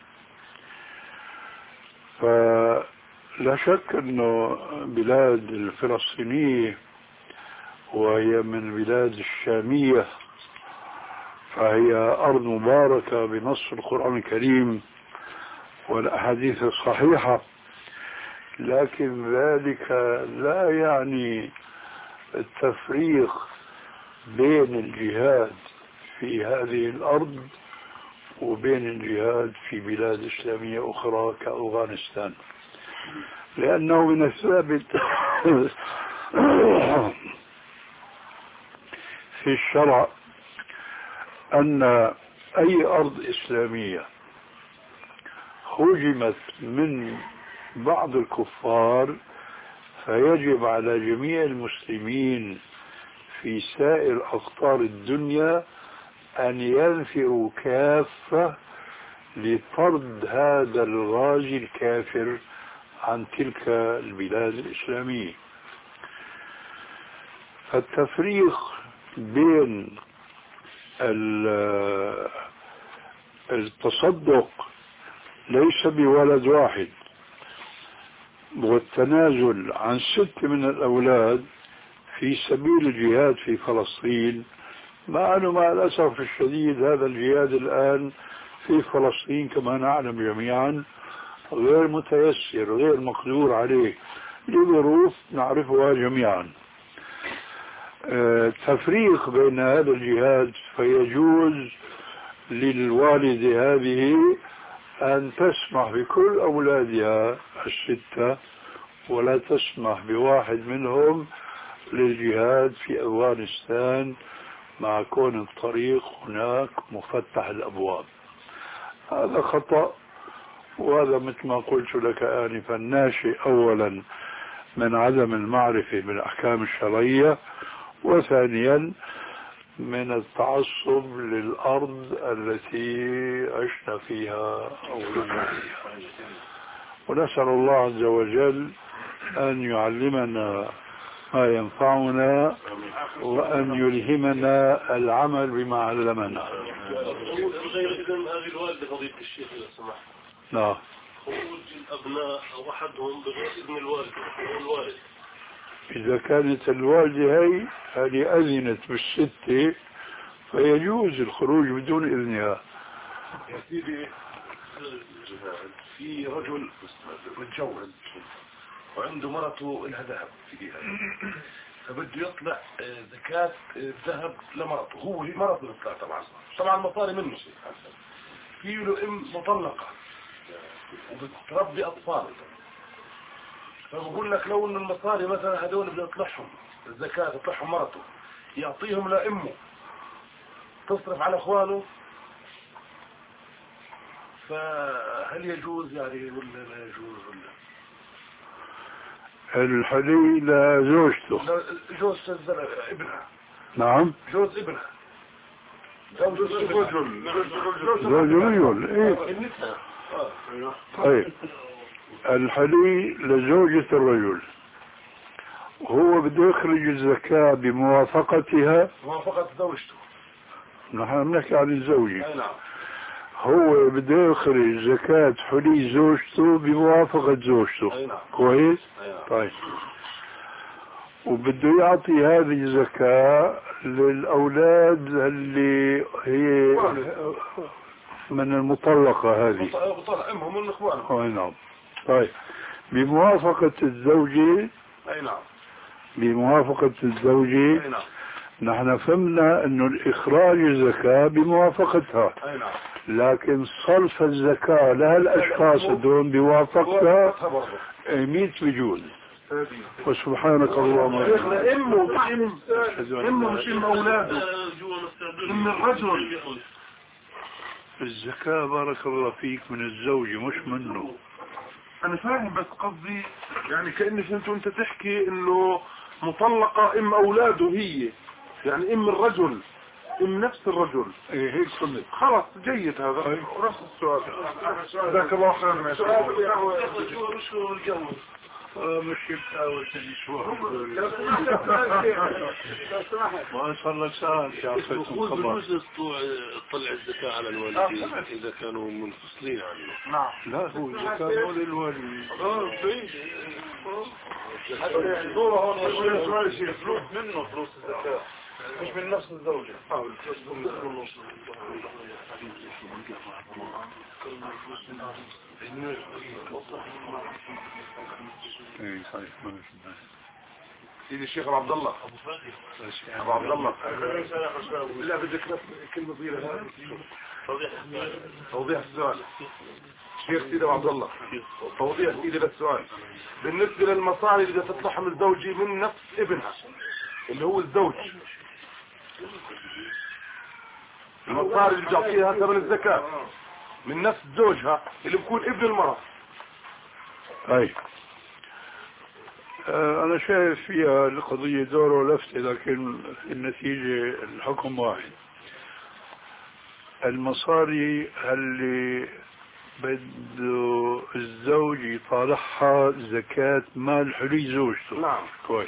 فلا شك أنه بلاد الفلسطينية وهي من البلاد الشامية فهي أرض مباركة بنص القرآن الكريم والأحاديث الصحيحة، لكن ذلك لا يعني التفريق بين الجهاد في هذه الأرض وبين الجهاد في بلاد إسلامية أخرى كأفغانستان، لأنه من الثابت في الشرع أن أي أرض إسلامية هجمت من بعض الكفار فيجب على جميع المسلمين في سائر أقطار الدنيا أن ينفروا كافة لطرد هذا الغازي الكافر عن تلك البلاد الإسلامية. فالتفريق بين التصدق ليس بولد واحد والتنازل عن ست من الأولاد في سبيل الجهاد في فلسطين، مع أنه مع الأسف الشديد هذا الجهاد الآن في فلسطين كما نعلم جميعا غير متيسر غير مقدور عليه لظروف نعرفها جميعا. تفريق بين هذا الجهاد، فيجوز للوالدة هذه أن تسمح بكل أولادها الستة ولا تسمح بواحد منهم للجهاد في أفغانستان مع كون الطريق هناك مفتح الأبواب. هذا خطأ، وهذا مثل ما قلت لك آنفا ناشئ أولا من عدم المعرفة بالأحكام الشرعية، وثانيا من التعصب للأرض التي عشنا فيها أو لنا فيها. ونسأل الله عز وجل أن يعلمنا ما ينفعنا وأن يلهمنا العمل بما علمنا. غير إذن هذه الوالدة فضيلة الشيخ إذا سمحت. نعم. خروج الأبناء أو أحدهم بغير إذن الوالد والوالد. إذا كانت الوالدة هي هذه أذنت بالستة فيجوز الخروج بدون إذنها. يا سيدي في رجل متجوز وعنده مرته لها ذهب في جهة، فبده يطلع زكاة الذهب لمرته، هو هي مرته يطلع طبعا طبعا المصاري منه شيء. في له ام مطلقة وبتربي أطفال، فبقول لك لو ان المصاري مثلا هذول بده يطلعهم الزكاة تطلعهم مرته يعطيهم لأمه تصرف على اخوانه، فهل يجوز يعني ولا لا يجوز ولا؟ الحلي لزوجته. جوز ابنها. نعم. جوز ابنها. زوج رجل. زوج رجل. ايه. طيب الحلي لزوجة الرجل هو بده يخرج الزكاة بموافقتها. موافقة زوجته. نحن بنحكي عن الزوجة. اي نعم. هو بده يخرج زكاة حلي زوجته بموافقة زوجته. اي نعم. كويس؟ اي نعم. طيب وبده يعطي هذه الزكاة للأولاد اللي هي من المطلقة هذه. مطلقة امهم من اخوانهم. اي نعم. طيب بموافقة الزوجة. اي نعم. بموافقة الزوجة. اي نعم. نحن فهمنا انه الاخراج الزكاة بموافقتها. اي نعم. لكن صرف الزكاة لها الاشخاص دون بوافقتها ميت بجوز. وسبحانك اللهم شيخنا امه مش ام امه مش ام اولاده ام الرجل. الزكاة بارك الله فيك من الزوجة مش منه. انا فاهم بس قصدي يعني كأنك انت وانت تحكي انه مطلقة ام اولاده هي، يعني ام الرجل ام نفس الرجل. ايه هيك قلت. خلاص جيد هذا ونفس السؤال. جزاك الله خير. السؤال مش هو الجو مش يتحاول تنشوه ما صار لك ساعة يجوز تطلع الزكاة على الوالدين إذا كانوا منفصلين عنه. نعم. لا هو الزكاة مو للوالدين. اه في دوره هون فلوس منه فلوس الزكاة مش من نفس الزوجة. ايه صحيح. سيدي الشيخ ابو عبد الله ابو عبد الله لا بدك كلمة صغيرة توضيح السؤال. شيخ سيدي ابو عبد الله توضيح سيدي للسؤال بالنسبة للمصاري اللي تطلعها من الزوجي من نفس ابنها اللي هو الزوج، المصاري اللي بتعطيها ثمن الزكاة من نفس زوجها اللي بيكون ابن المرأة. اي انا شايف فيها القضية دور ولفتة، لكن النتيجة الحكم واحد. المصاري اللي بده الزوج يطالعها زكاة مال حلي زوجته. نعم. كويس.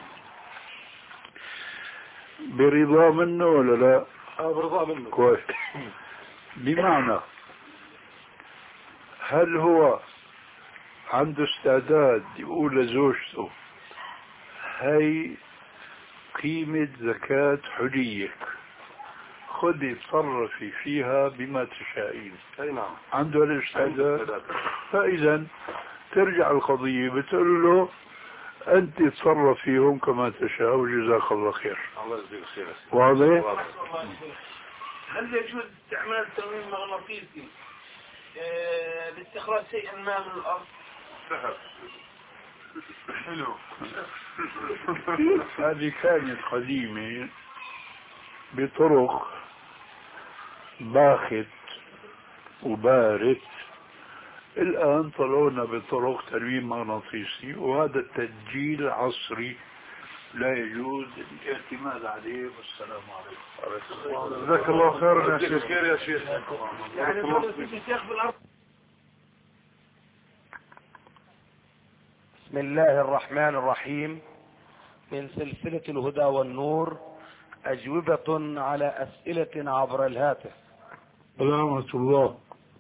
برضا منه ولا لا؟ اه برضا منه. كويس. بمعنى هل هو عنده استعداد يقول لزوجته هاي قيمة زكاة حليك، خذي تصرفي فيها بما تشائين. اي نعم. عنده الاستعداد. فإذا ترجع القضية بتقول له أنت تصرف فيهم كما تشاء وجزاك الله خير. الله يجزيك خير. واضح؟ هل يجوز استعمال تنويم مغناطيسي اه لاستخراج شيئا ما من الأرض؟ ذهب. حلو. هذه كانت قديمة بطرق باخت وبارت، الآن طلعونا بطرق تنويم مغناطيسي، وهذا التسجيل عصري لا يجوز الاعتماد عليه. والسلام عليكم. جزاك الله خيرا يا شيخ. خير يا شيخ. يعني الشيخ بالأرض. بسم الله الرحمن الرحيم. من سلسلة الهدى والنور، أجوبة على أسئلة عبر الهاتف. سلامة الله.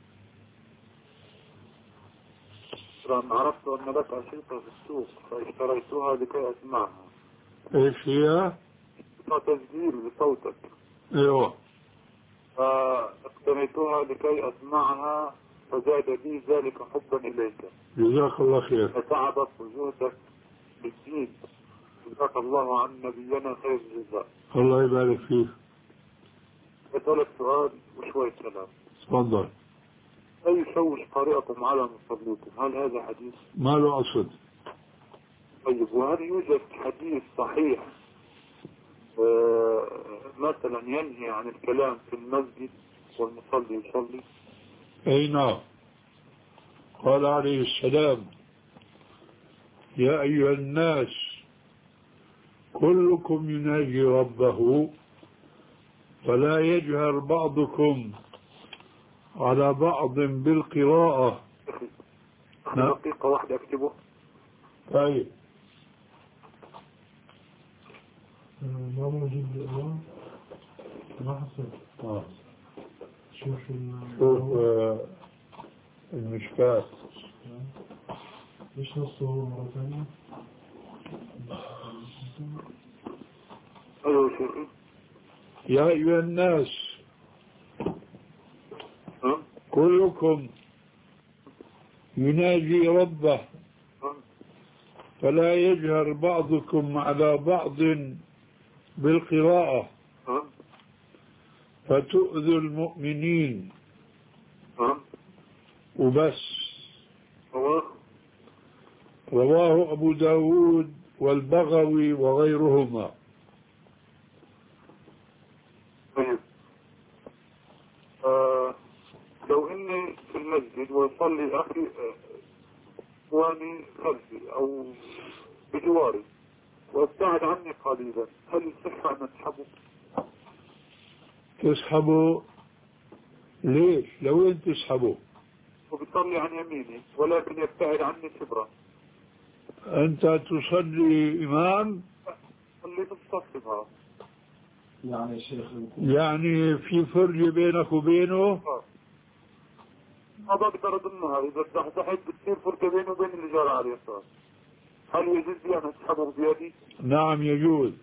عرفت أن لك أشرطة في السوق فاشتريتها لكي أسمعها. ايش هي؟ تسجيل بصوتك. ايوه. فاقتنيتها لكي أسمعها فزاد بي ذلك حبا إليك. جزاك الله خير. فتعبك وجودك بالدين. جزاك الله عن نبينا خير الجزاء. الله يبارك فيك. بسألك سؤال وشوية كلام. تفضل. لا يشوش قارئكم على مصليكم، هل هذا حديث؟ ما له أصل. طيب، وهل يوجد حديث صحيح آه مثلا ينهي عن الكلام في المسجد والمصلي يصلي؟ أي نعم. قال عليه السلام يا أيها الناس كلكم يناجي ربه فلا يجهر بعضكم على بعض بالقراءة. دقيقة واحدة اكتبه. طيب. ما موجود الآن ما حصل. آه. شوف شوف آه المشكات. ايش نصه مرة ثانية؟ ايوه شيخي. يا أيها الناس ها؟ كلكم يناجي ربه ها؟ فلا يجهر بعضكم على بعض بالقراءة ها؟ فتؤذي المؤمنين. ها؟ وبس. هو رواه أبو داود والبغوي وغيرهما. طيب. آه لو اني في المسجد ويصلي اخي اخواني خلفي او بجواري وابتعد عني قليلا، هل يصح ان اسحبه؟ تسحبه ليش؟ لو انت تسحبه وبيصلي عن يميني ولكن يبتعد عني كبرا. انت تصلي امام صلي بالصف. يعني شيخ يعني في فرجة بينك وبينه. ما بقدر اضمها، اذا تحت بتصير فرقه بيني وبين اللي جار على اليسار. هل يجوز لي ان اسحبه بيدي؟ نعم يجوز.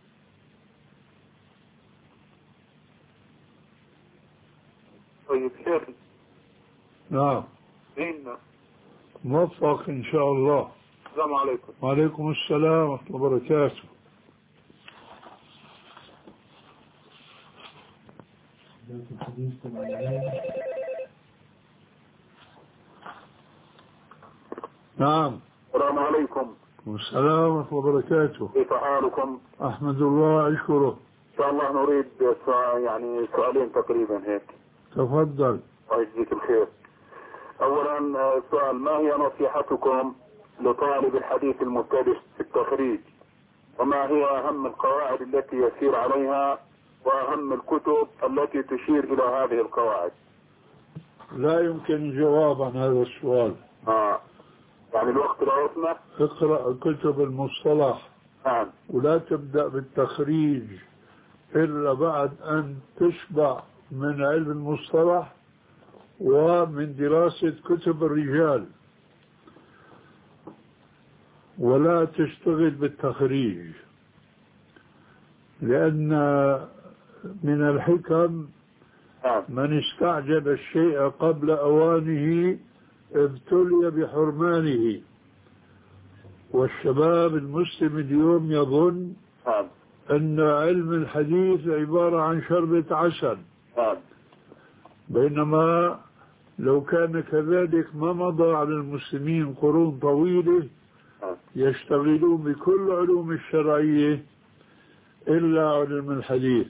طيب شيخ. نعم. ديننا. موفق ان شاء الله. السلام عليكم. وعليكم السلام ورحمة الله وبركاته. الحديث طبعا. نعم. السلام عليكم. والسلام ورحمة الله وبركاته. كيف حالكم؟ أحمد الله أشكره. إن شاء الله نريد سؤال يعني سؤالين تقريبا هيك. تفضل. الله يجزيك الخير. أولا سؤال، ما هي نصيحتكم لطالب الحديث المبتدئ في التخريج؟ وما هي أهم القواعد التي يسير عليها وأهم الكتب التي تشير إلى هذه القواعد؟ لا يمكن الجواب عن هذا السؤال. آه. يعني الوقت لا يسمح. اقرأ كتب المصطلح. نعم. ولا تبدأ بالتخريج إلا بعد أن تشبع من علم المصطلح ومن دراسة كتب الرجال، ولا تشتغل بالتخريج، لأن من الحكم من استعجل الشيء قبل أوانه ابتلي بحرمانه. والشباب المسلم اليوم يظن أن علم الحديث عبارة عن شربة عسل، بينما لو كان كذلك ما مضى على المسلمين قرون طويلة يشتغلون بكل علوم الشرعية إلا علم الحديث.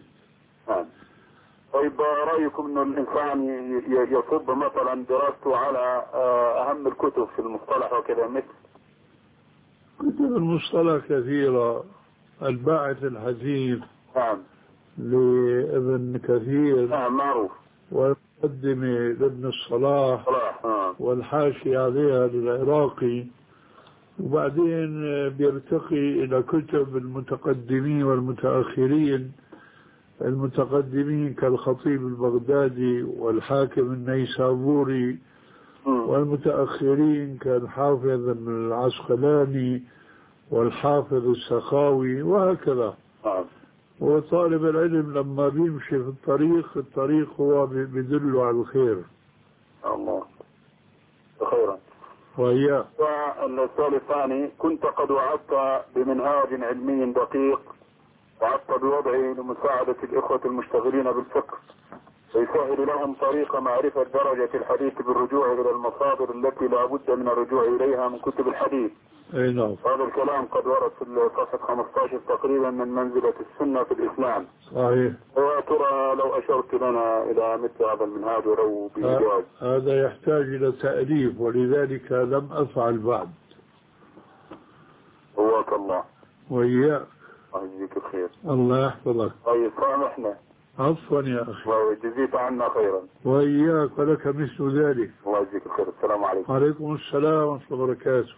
طيب رأيكم أن الإنسان يصب مثلا دراسته على أهم الكتب في المصطلح وكذا؟ مثل كتب المصطلح كثيرة، الباعث الحديث نعم لابن كثير نعم معروف، والمقدمة لابن الصلاح نعم، والحاشية عليها للعراقي، وبعدين بيرتقي إلى كتب المتقدمين والمتأخرين. المتقدمين كالخطيب البغدادي والحاكم النيسابوري، والمتأخرين كالحافظ العسقلاني والحافظ السخاوي وهكذا. وطالب العلم لما بيمشي في الطريق الطريق هو بيدله على الخير. الله خيرا. وإياه. والسؤال الثاني، كنت قد وعدت بمنهاج علمي دقيق وعدت بوضعه لمساعدة الإخوة المشتغلين بالفقه ويسهل لهم طريق معرفة درجة الحديث بالرجوع إلى المصادر التي لا بد من الرجوع إليها من كتب الحديث. أي نعم. هذا الكلام قد ورد في صفحة خمسة عشر تقريبا من منزلة السنة في الإسلام. صحيح. وترى لو أشرت لنا إلى مثل هذا المنهاج ولو بإيجاز. هذا يحتاج إلى تأليف ولذلك لم أفعل بعد. هواك الله. وإياك. الله يجزيك الخير. الله يحفظك. طيب سامحنا. عفوا يا أخي. وجزيت عنا خيرا. وإياك ولك مثل ذلك. الله يجزيك الخير. السلام عليكم. وعليكم السلام ورحمة الله وبركاته.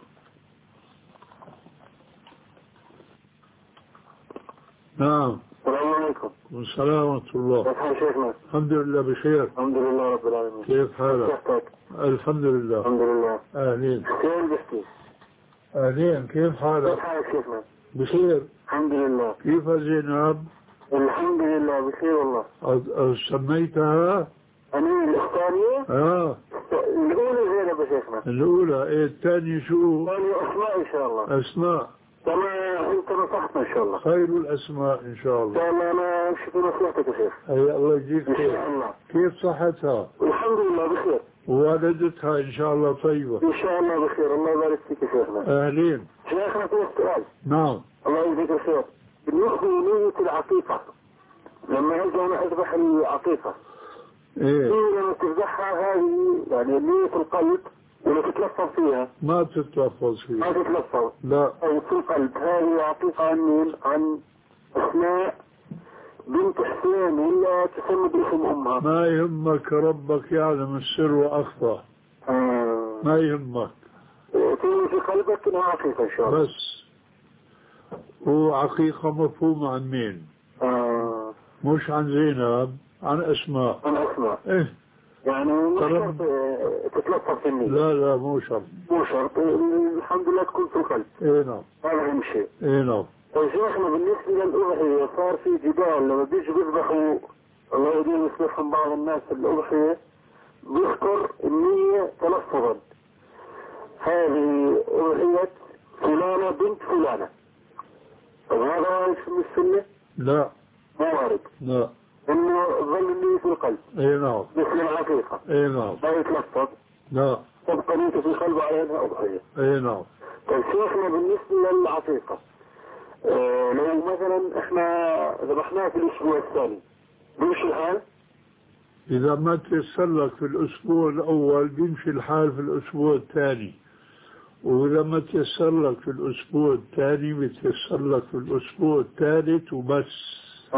نعم. السلام عليكم. والسلام ورحمة الله. كيف حال شيخنا؟ الحمد لله بخير. الحمد لله رب العالمين. كيف حالك؟ الحمد لله. الحمد لله. أهلين. كيف بحكي؟ أهلين، كيف حالك؟ كيف حالك شيخنا؟ بخير. الحمد لله. كيف زينب؟ الحمد لله بخير والله. سميتها؟ أنا الثانية؟ آه. الأولى زينب يا شيخنا. الأولى، إيه الثانية شو؟ الثانية أسماء إن شاء الله. أسماء. تمام، أنت نصحتنا إن شاء الله. خير الأسماء إن شاء الله. تمام، أنا أمشي في نصيحتك يا شيخ. أي الله يجزيك إن خير. شاء الله. كيف صحتها؟ الحمد لله بخير. ووالدتها إن شاء الله طيبة. إن شاء الله بخير، الله يبارك فيك يا شيخنا. أهلين. شيخنا في سؤال. نعم. الله يجزيك الخير. بالنسبة لنية العقيقة، لما يجي أنا أذبح العقيقة، إيه؟ لما تذبحها هذه يعني نية القلب ولا تتلفظ فيها؟ ما تتلفظ فيها. ما تتلفظ. لا. أو في القلب. هذه عقيقة عن مين؟ عن أسماء بنت حسين ولا تسمى باسم أمها؟ ما يهمك، ربك يعلم السر وأخفى. آه. ما يهمك. تقول في قلبك إنها عقيقة إن شاء الله. بس هو عقيقة مفهومة عن مين؟ آه. مش عن زينب، عن أسماء. عن أسماء. إيه. يعني مش شرط تتلفظ في النية. لا لا مو شرط. مو شرط، الحمد لله تكون في القلب. إيه نعم. هذا أهم شيء. إيه نعم. طيب شيخنا بالنسبة للأضحية صار في جدال لما بيجوا بيذبحوا، الله يديم يسمعهم بعض الناس الأضحية بيذكر النية تلفظا، هذه أضحية فلانة بنت فلانة. طب هذا وارد في السنة؟ لا. ما وارد. لا. إنه ظل النية في القلب. إيه نعم. مثل العقيقة. إيه نعم. لا يتلفظ. لا. تبقى نيته في القلب على أنها أضحية. إيه نعم. طيب شيخنا بالنسبة للعقيقة، آه لو مثلا احنا ذبحناها في الاسبوع الثاني بيمشي الحال؟ إذا ما تيسر لك في الأسبوع الأول بيمشي الحال في الأسبوع الثاني، وإذا ما تيسر لك في الأسبوع الثاني بتيسر لك في الأسبوع الثالث وبس. آه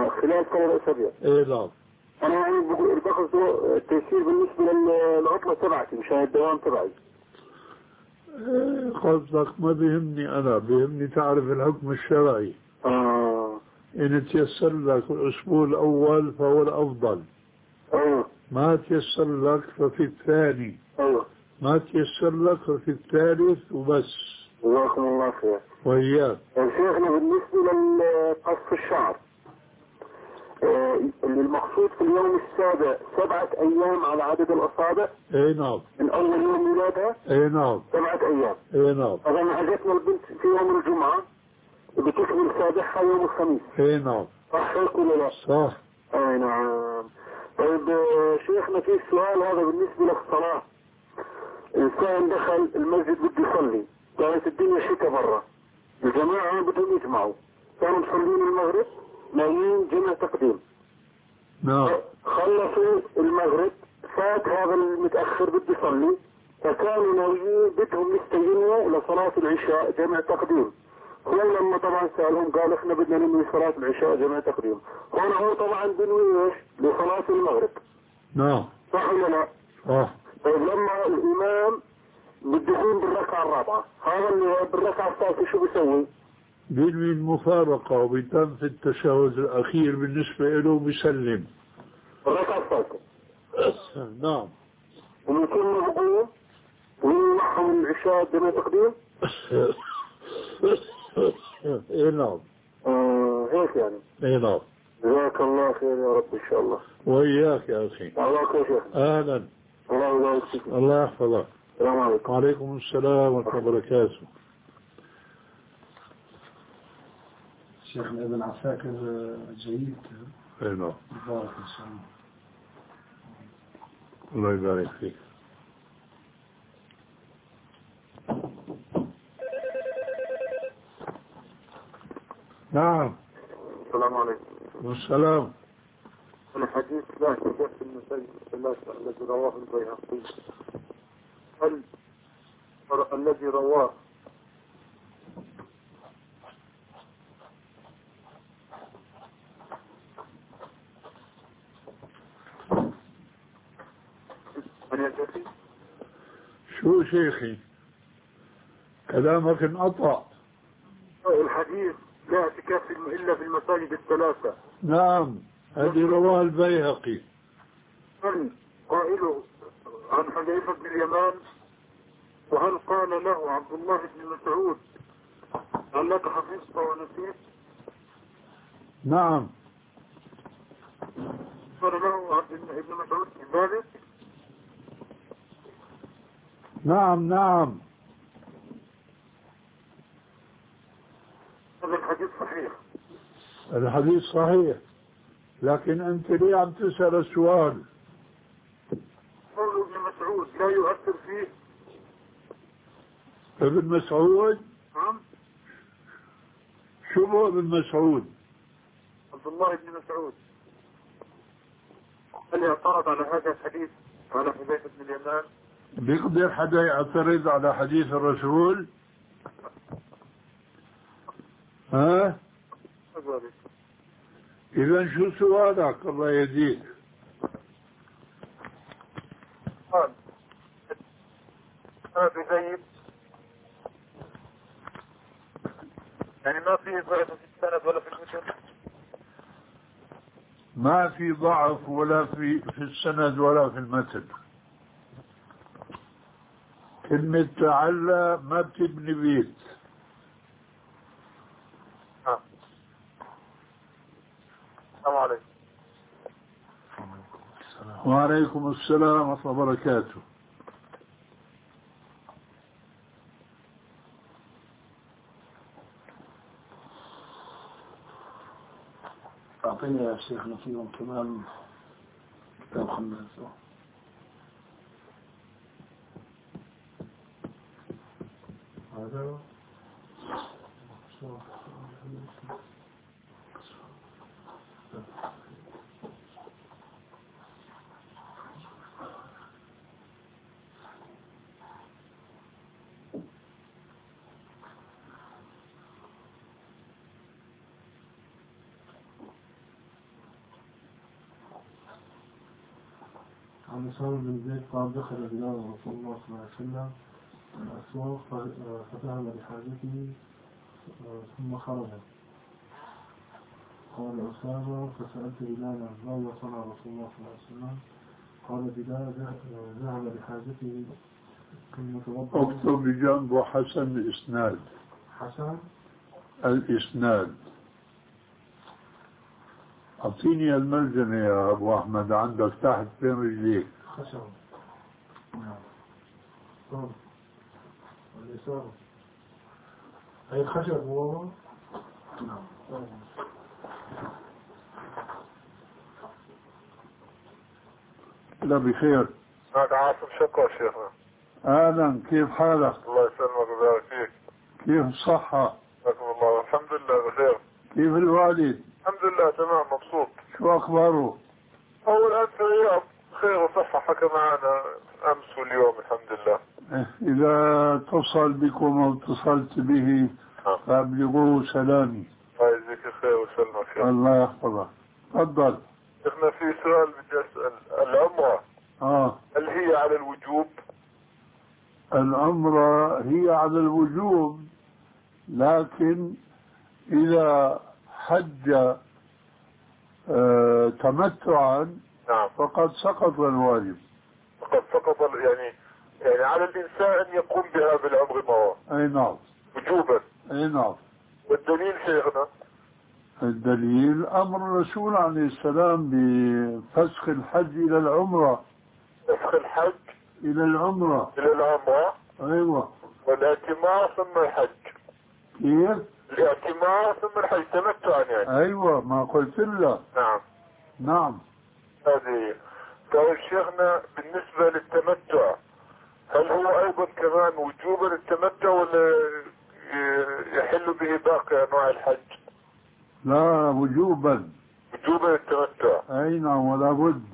آه خلال ثلاث أسابيع. اي نعم. أنا يعني بقول باخذ التيسير بالنسبة للعطلة تبعتي مشان الدوام تبعي. إيه قصدك ما بيهمني أنا، بيهمني تعرف الحكم الشرعي. آه. إن تيسر لك الأسبوع الأول فهو الأفضل. أيوه. ما تيسر لك ففي الثاني. أيوه. ما تيسر لك ففي الثالث وبس. جزاكم الله خير. وإياك. شيخنا بالنسبة لقص الشعر، آه المقصود في اليوم السابع سبعة أيام على عدد الأصابع. اي نعم. من أول يوم ميلادها. اي نعم. سبعة أيام. اي نعم. طبعا حاجتنا البنت في يوم الجمعة بتكمل سابعها يوم الخميس. اي نعم. صح هيك ولا لا؟ صح. اي نعم. طيب آه شيخنا في سؤال هذا بالنسبة للصلاة. إنسان دخل المسجد بده يصلي، كانت الدنيا شتاء برا، الجماعة بدهم يجمعوا، كانوا مصلين المغرب نايمين جمع تقديم. نعم. خلصوا المغرب، فات هذا المتأخر بده يصلي، فكانوا ناويين بدهم يستجنوا لصلاة العشاء جمع تقديم. هو لما طبعا سألهم قال احنا بدنا ننوي صلاة العشاء جمع تقديم. هون هو طبعا بنوي ايش؟ لصلاة المغرب. نعم. صح ولا لا؟ صح. طيب لما الإمام بده يقوم بالركعة الرابعة، هذا اللي بالركعة الثالثة شو بيسوي؟ بينوي المفارقة وبيتم في التشهد الأخير بالنسبة له بيسلم. بالركعة الثالثة. نعم. ومن ثم بقوم وينحهم العشاء جمع تقديم. اي نعم. آه هيك يعني. اي نعم. جزاك الله خير يا رب ان شاء الله. وإياك يا أخي. الله يا شيخ. أهلا. الله يبارك فيك. الله يحفظك. السلام عليكم. وعليكم السلام ورحمة الله وبركاته. شيخنا ابن عساكر جيد. اي نعم. بارك ان شاء الله. الله يبارك فيك. نعم. السلام عليكم. والسلام. الحديث لا يصح في المساجد الثلاثة الذي رواه البيهقي، هل الذي رواه شو شيخي كلامك انقطع. الحديث لا اعتكاف إلا في المساجد الثلاثة. نعم هذه رواه البيهقي. من قائله عن حذيفة بن اليمان، وهل قال له عبد الله بن مسعود هل لك حفظت ونسيت؟ نعم. قال له عبد ابن مسعود ذلك؟ نعم نعم. هذا الحديث صحيح. الحديث صحيح، لكن أنت ليه عم تسأل السؤال؟ قول ابن مسعود لا يؤثر فيه. ابن مسعود؟ نعم. شو هو ابن مسعود؟ عبد الله بن مسعود. هل اعترض على هذا الحديث على حذيفة بن اليمان؟ بيقدر حدا يعترض على حديث الرسول؟ ها؟ إذا شو سؤالك الله يهديك؟ قال أبي زيد يعني ما في ضعف في السند ولا في المتن؟ ما في ضعف ولا في في السند ولا في المتن. كلمة تعلى ما بتبني بيت. ها. السلام عليكم. وعليكم السلام ورحمة الله وبركاته. أعطيني يا شيخنا فيهم كمان كم خمسة. هذا عن أسامة بن زيد قال دخل بلال رسول الله صلى الله عليه وسلم الأسواق فذهب لحاجته ثم خرج. قال أسامة فسألت بلالا ماذا صنع رسول الله صلى الله عليه وسلم؟ قال بلال ذهب لحاجته ثم توضأ. اكتب بجنبه حسن الإسناد. حسن الإسناد. أعطيني الملجنة يا أبو أحمد عندك تحت بين رجليك. خشب. نعم. طب. اليسار. هي الخشب هو. نعم. لا بخير. معك عاصم شكوى شيخنا. أهلا، كيف حالك؟ الله يسلمك ويبارك فيك. كيف الصحة؟ شكرا الله. الحمد لله بخير. كيف الوالد؟ الحمد لله تمام مبسوط. شو أخباره؟ هو الآن في الرياض خير وصحة، حكى معنا أمس واليوم الحمد لله. إذا اتصل بكم أو اتصلت به فأبلغوه سلامي. الله يجزيك الخير ويسلمك. الله يحفظك. تفضل. شيخنا في سؤال بدي أسأل. العمرة آه. هل هي على الوجوب؟ العمرة هي على الوجوب، لكن إذا حج آه تمتعا نعم فقد سقط الواجب. فقد سقط يعني يعني على الإنسان أن يقوم بها بالعمر مرة. أي نعم. وجوبا. أي نعم. والدليل شيخنا؟ الدليل أمر الرسول عليه السلام بفسخ الحج إلى العمرة. فسخ الحج إلى العمرة. إلى العمرة. أيوة. والاعتمار ثم الحج. كيف؟ الاعتمار ثم الحج تمتعا يعني. أيوة ما قلت له. نعم. نعم. هذه. طيب شيخنا بالنسبة للتمتع هل هو أيضا كمان وجوبا التمتع ولا يحل به باقي أنواع الحج؟ لا وجوبا. وجوبا التمتع. أي نعم ولا بد.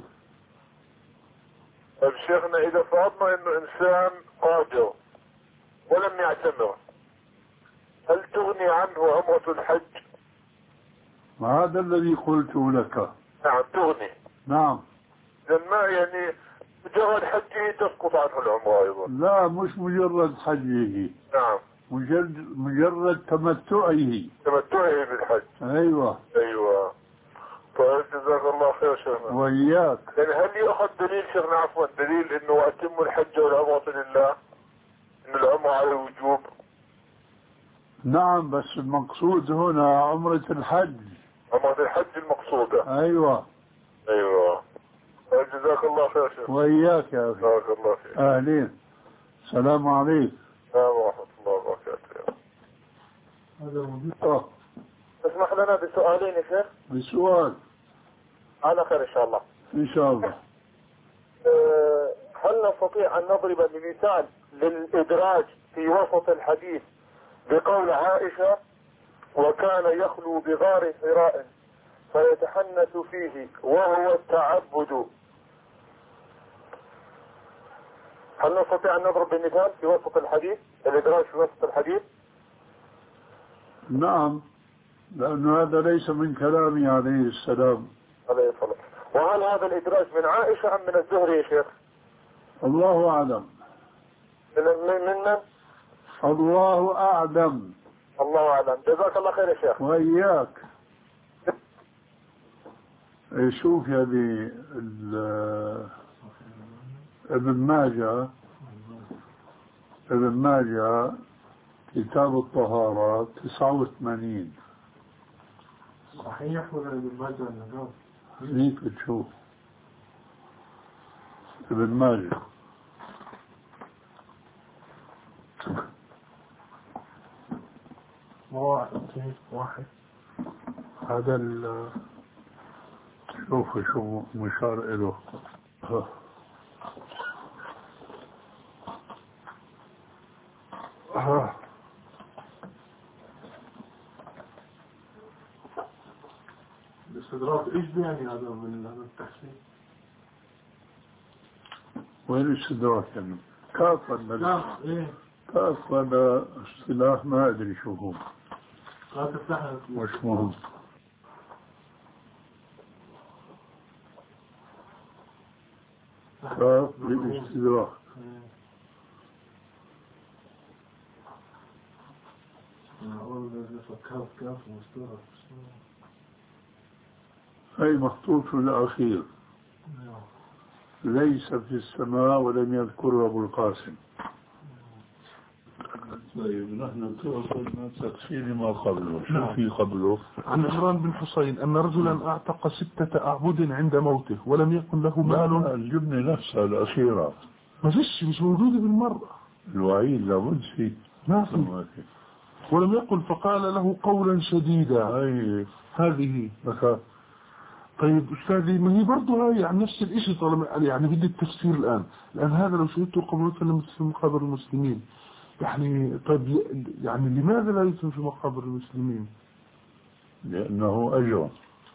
طيب شيخنا إذا فرضنا إنه إنسان قادر ولم يعتمر هل تغني عنه عمرة الحج؟ هذا الذي قلته لك. نعم تغني. نعم. لأن ما يعني مجرد حجه تسقط عنه العمرة أيضا. لا مش مجرد حجه. نعم. مجرد مجرد تمتعه. تمتعه بالحج. أيوة. أيوة. طيب جزاك الله خير شيخنا. وإياك. يعني هل يأخذ دليل شيخنا عفوا دليل إنه وأتم الحج والعمرة لله إن العمرة على الوجوب؟ نعم بس المقصود هنا عمرة الحج. عمرة الحج المقصودة. أيوة. أيوة. طيب جزاك الله خير شيخنا. وإياك يا أخي. جزاك الله خير. أهلين. السلام عليكم. السلام ورحمة الله وبركاته. هذا موجود. أه. اسمح لنا بسؤالين يا شيخ. بسؤال. على خير إن شاء الله. إن شاء الله. أه هل نستطيع أن نضرب بمثال للإدراج في وسط الحديث بقول عائشة وكان يخلو بغار حراء فيتحنث فيه وهو التعبد؟ هل نستطيع أن نضرب بمثال في وسط الحديث الإدراج في وسط الحديث؟ نعم لأن هذا ليس من كلامه عليه السلام. عليه الصلاة. وهل هذا الإدراج من عائشة أم من الزهري يا شيخ؟ الله أعلم. من من الله أعلم. الله أعلم. جزاك الله خير يا شيخ. وإياك. شوف يا ابي ابن ماجه ابن ماجه كتاب الطهارة تسعة وثمانين. صحيح ولا ابن ماجه ولا هيك بتشوف ابن ماجه واحد واحد هذا ال شوفوا شو مشار له. ها الاستدراك ايش بيعني هذا من هذا التحسين؟ وين الاستدراك يعني؟ كاف ولا لا ايه كاف ولا اصطلاح ما ادري شو هو. لا تفتحها مش مهم. بالاستدراك. أي مخطوط الأخير ليس في السماء ولم يذكره أبو القاسم. طيب نحن توصلنا تكفير ما قبله. شو في قبله؟ عن عمران بن حسين أن رجلا أعتق ستة أعبد عند موته ولم يكن له مال. الجبنة نفسها الأخيرة ما فيش، مش موجودة بالمرة. الوعيد لابد فيه ما في. ولم يقل فقال له قولا شديدا. أي هذه بكى. طيب أستاذي، ما هي برضه هاي عن نفس الإشي طالما يعني بدي التفسير الآن. الآن هذا لو شهدته قبل مثلا في مقابر المسلمين يعني، طيب يعني لماذا لا يدفن في مقابر المسلمين؟ لأنه أجر.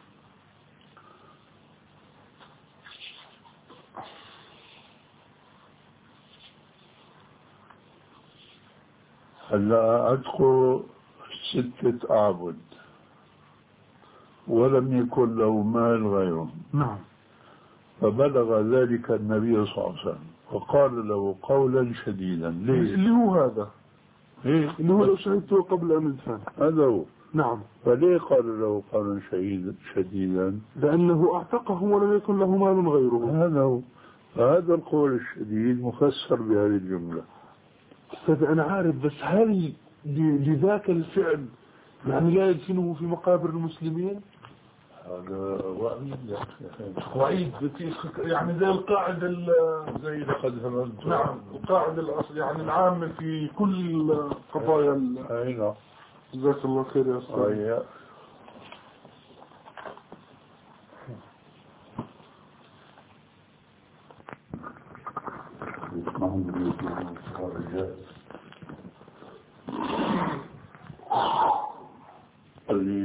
هلا أدخل ستة أعبد ولم يكن له مال غيرهم. نعم. فبلغ ذلك النبي صلى الله عليه وسلم وقال له قولا شديدا. ليه؟ اللي هو هذا إيه؟ اللي هو لو شهدته قبل أن يدفن. هذا هو. نعم. فليه قال له قولا شديدا؟ لأنه أعتقه ولم يكن له مال غيره. هذا هو. فهذا القول الشديد مفسر بهذه الجملة. أستاذ أنا عارف، بس هل لذاك الفعل يعني لا يدفنه في مقابر المسلمين؟ هذا وعيد يا أخي. وعيد يعني زي القاعدة زي لقد هممت. نعم، القاعدة الأصل يعني العامة في كل قضايا. أي نعم. جزاك الله خير يا أستاذ. اللي